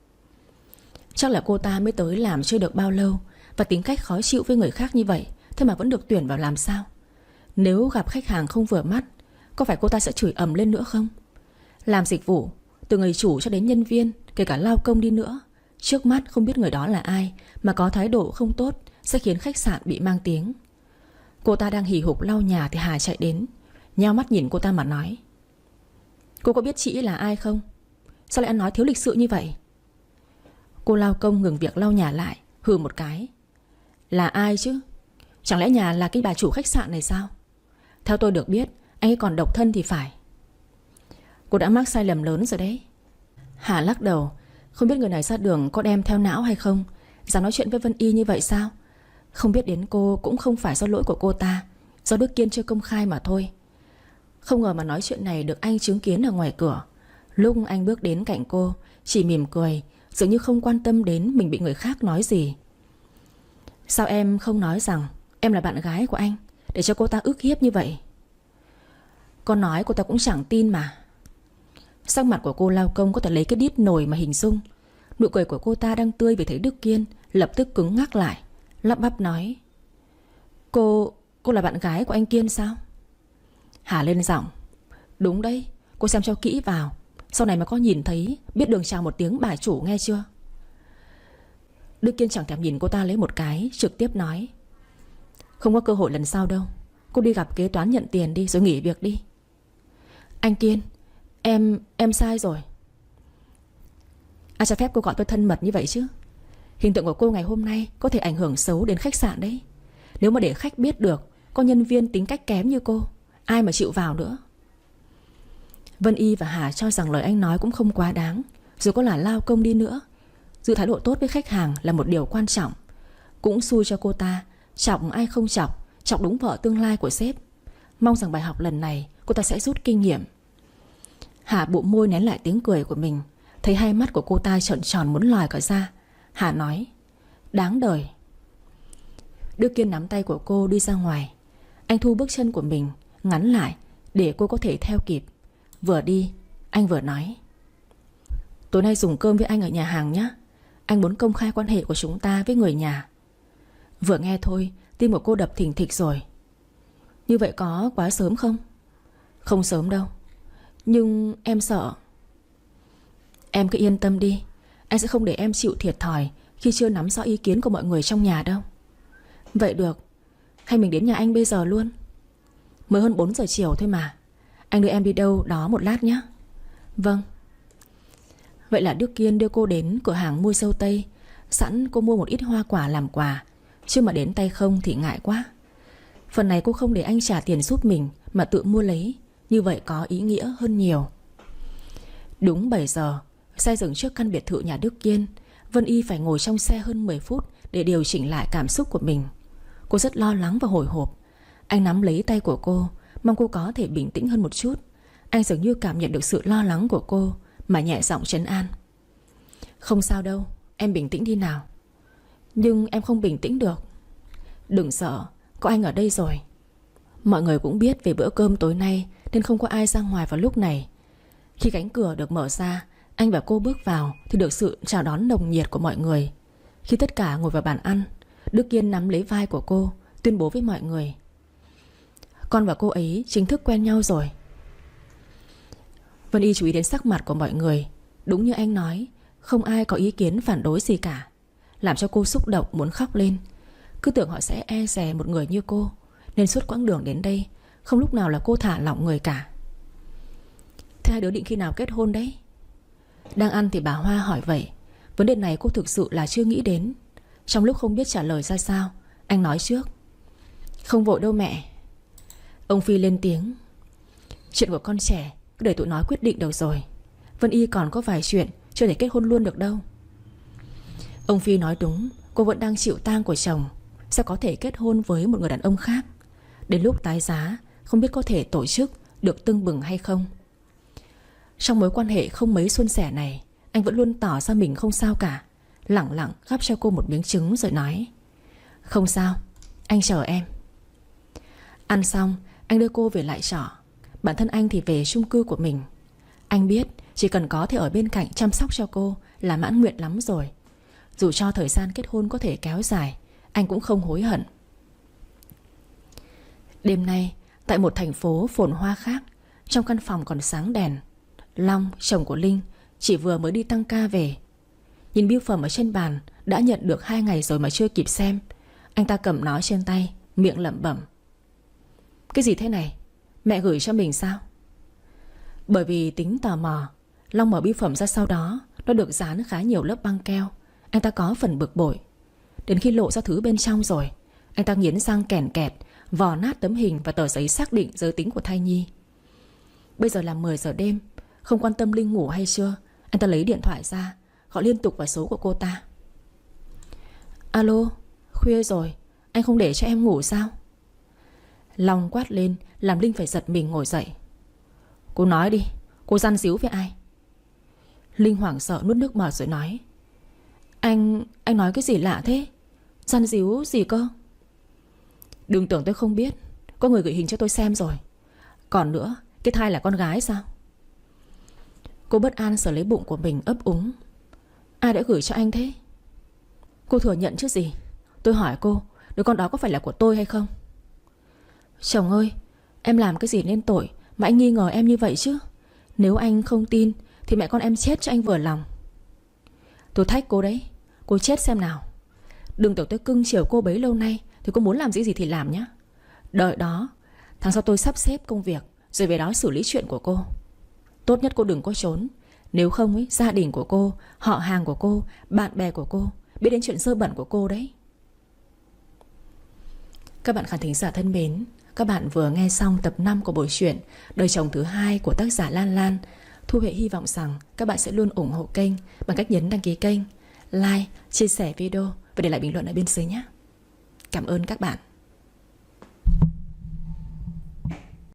Speaker 1: Chắc là cô ta mới tới làm chưa được bao lâu, và tính cách khó chịu với người khác như vậy, thế mà vẫn được tuyển vào làm sao? Nếu gặp khách hàng không vừa mắt, có phải cô ta sẽ chửi ầm lên nữa không? Làm dịch vụ, từ người chủ cho đến nhân viên, kể cả lao công đi nữa, trước mắt không biết người đó là ai mà có thái độ không tốt sẽ khiến khách sạn bị mang tiếng. Cô ta đang hì hục lau nhà thì Hà chạy đến, nheo mắt nhìn cô ta mà nói: cô có biết chị là ai không? Sao lại ăn nói thiếu lịch sự như vậy? Cô lao công ngừng việc lau nhà lại, hừ một cái: là ai chứ? Chẳng lẽ nhà là cái bà chủ khách sạn này sao? Theo tôi được biết, anh ấy còn độc thân thì phải. Cô đã mắc sai lầm lớn rồi đấy. Hà lắc đầu. Không biết người này ra đường có đem theo não hay không, dám nói chuyện với Vân Y như vậy sao? Không biết đến cô cũng không phải do lỗi của cô ta, do Đức Kiên chưa công khai mà thôi. Không ngờ mà nói chuyện này được anh chứng kiến ở ngoài cửa. Lúc anh bước đến cạnh cô, chỉ mỉm cười, dường như không quan tâm đến mình bị người khác nói gì. Sao em không nói rằng em là bạn gái của anh, để cho cô ta ức hiếp như vậy? Con nói cô ta cũng chẳng tin mà. Sắc mặt của cô lao công có thể lấy cái đít nồi mà hình dung. Nụ cười của cô ta đang tươi vì thấy Đức Kiên, lập tức cứng ngắc lại, lắp bắp nói: Cô là bạn gái của anh Kiên sao? Hà lên giọng: đúng đấy, cô xem cho kỹ vào, sau này mà có nhìn thấy biết đường chào một tiếng bà chủ nghe chưa? Đức Kiên chẳng thèm nhìn cô ta lấy một cái, trực tiếp nói: Không có cơ hội lần sau đâu. Cô đi gặp kế toán nhận tiền đi rồi nghỉ việc đi. Anh Kiên, em sai rồi. Ai cho phép cô gọi tôi thân mật như vậy chứ? Hình tượng của cô ngày hôm nay có thể ảnh hưởng xấu đến khách sạn đấy. Nếu mà để khách biết được có nhân viên tính cách kém như cô, ai mà chịu vào nữa. Vân Y và Hà cho rằng lời anh nói cũng không quá đáng. Dù có là lao công đi nữa, giữ thái độ tốt với khách hàng là một điều quan trọng. Cũng xui cho cô ta, chọc ai không chọc đúng vợ tương lai của sếp. Mong rằng bài học lần này cô ta sẽ rút kinh nghiệm. Hà bụng môi nén lại tiếng cười của mình. Thấy hai mắt của cô ta trợn tròn muốn lòi cả ra, Hà nói: đáng đời. Đức Kiên nắm tay của cô đi ra ngoài. Anh thu bước chân của mình ngắn lại để cô có thể theo kịp. Vừa đi anh vừa nói: tối nay dùng cơm với anh ở nhà hàng nhé. Anh muốn công khai quan hệ của chúng ta với người nhà. Vừa nghe thôi tim của cô đập thình thịch rồi. Như vậy có quá sớm không? Không sớm đâu, nhưng em sợ. Em cứ yên tâm đi, anh sẽ không để em chịu thiệt thòi khi chưa nắm rõ ý kiến của mọi người trong nhà đâu. Vậy được, hay mình đến nhà anh bây giờ luôn? Mới hơn 4 giờ chiều thôi mà. Anh đưa em đi đâu đó một lát nhé. Vâng. Vậy là Đức Kiên đưa cô đến cửa hàng mua dâu tây. Sẵn cô mua một ít hoa quả làm quà, chứ mà đến tay không thì ngại quá. Phần này cô không để anh trả tiền giúp mình mà tự mua lấy. Như vậy có ý nghĩa hơn nhiều. Đúng 7 giờ, xe dừng trước căn biệt thự nhà Đức Kiên. Vân Y phải ngồi trong xe hơn 10 phút để điều chỉnh lại cảm xúc của mình. Cô rất lo lắng và hồi hộp. Anh nắm lấy tay của cô, mong cô có thể bình tĩnh hơn một chút. Anh dường như cảm nhận được sự lo lắng của cô mà nhẹ giọng trấn an: không sao đâu, em bình tĩnh đi nào. Nhưng em không bình tĩnh được. Đừng sợ, có anh ở đây rồi. Mọi người cũng biết về bữa cơm tối nay nên không có ai ra ngoài vào lúc này. Khi cánh cửa được mở ra, anh và cô bước vào thì được sự chào đón nồng nhiệt của mọi người. Khi tất cả ngồi vào bàn ăn, Đức Kiên nắm lấy vai của cô, tuyên bố với mọi người: con và cô ấy chính thức quen nhau rồi. Vân Y chú ý đến sắc mặt của mọi người. Đúng như anh nói, không ai có ý kiến phản đối gì cả, làm cho cô xúc động muốn khóc lên. Cứ tưởng họ sẽ e dè một người như cô, nên suốt quãng đường đến đây không lúc nào là cô thả lỏng người cả. Thế hai đứa định khi nào kết hôn đấy? Đang ăn thì bà Hoa hỏi vậy. Vấn đề này cô thực sự là chưa nghĩ đến. Trong lúc không biết trả lời ra sao, anh nói trước: không vội đâu mẹ. Ông Phi lên tiếng: chuyện của con trẻ cứ để tụi nó quyết định được rồi. Vân Y còn có vài chuyện chưa thể kết hôn luôn được đâu. Ông Phi nói đúng. Cô vẫn đang chịu tang của chồng, sao có thể kết hôn với một người đàn ông khác. Đến lúc tái giá không biết có thể tổ chức được tưng bừng hay không. Trong mối quan hệ không mấy suôn sẻ này, anh vẫn luôn tỏ ra mình không sao cả, lẳng lặng gắp cho cô một miếng trứng rồi nói: không sao, anh chờ em. Ăn xong, anh đưa cô về lại trọ. Bản thân anh thì về chung cư của mình. Anh biết chỉ cần có thể ở bên cạnh chăm sóc cho cô là mãn nguyện lắm rồi. Dù cho thời gian kết hôn có thể kéo dài, anh cũng không hối hận. Đêm nay, tại một thành phố phồn hoa khác, trong căn phòng còn sáng đèn, Long, chồng của Linh, chỉ vừa mới đi tăng ca về. Nhìn bưu phẩm ở trên bàn, đã nhận được 2 ngày rồi mà chưa kịp xem. Anh ta cầm nó trên tay, miệng lẩm bẩm: cái gì thế này? Mẹ gửi cho mình sao? Bởi vì tính tò mò, Long mở bưu phẩm ra, sau đó nó được dán khá nhiều lớp băng keo. Anh ta có phần bực bội. Đến khi lộ ra thứ bên trong rồi, anh ta nghiến răng kèn kẹt, vò nát tấm hình và tờ giấy xác định giới tính của thai nhi. Bây giờ là 10 giờ đêm, không quan tâm Linh ngủ hay chưa, anh ta lấy điện thoại ra, gọi liên tục vào số của cô ta. Alo, khuya rồi, anh không để cho em ngủ sao? Long quát lên làm Linh phải giật mình ngồi dậy. Cô nói đi, cô răn díu với ai? Linh hoảng sợ nuốt nước bọt rồi nói: Anh nói cái gì lạ thế? Răn díu gì cơ? Đừng tưởng tôi không biết, có người gửi hình cho tôi xem rồi. Còn nữa, cái thai là con gái sao? Cô bất an sờ lấy bụng của mình ấp úng. Ai đã gửi cho anh thế? Cô thừa nhận chứ gì. Tôi hỏi cô, đứa con đó có phải là của tôi hay không? Chồng ơi, em làm cái gì nên tội mà anh nghi ngờ em như vậy chứ? Nếu anh không tin thì mẹ con em chết cho anh vừa lòng. Tôi thách cô đấy, cô chết xem nào. Đừng tưởng tôi cưng chiều cô bấy lâu nay thì cô muốn làm gì thì làm nhé. Đợi đó, tháng sau tôi sắp xếp công việc rồi về đó xử lý chuyện của cô. Tốt nhất cô đừng có trốn. Nếu không ấy, gia đình của cô, họ hàng của cô, bạn bè của cô biết đến chuyện dơ bẩn của cô đấy. Các bạn khán thính giả thân mến, các bạn vừa nghe xong tập 5 của bộ truyện Đời chồng thứ hai của tác giả Lan Lan. Thu Huệ hy vọng rằng các bạn sẽ luôn ủng hộ kênh bằng cách nhấn đăng ký kênh, like, chia sẻ video và để lại bình luận ở bên dưới nhé. Cảm ơn các bạn.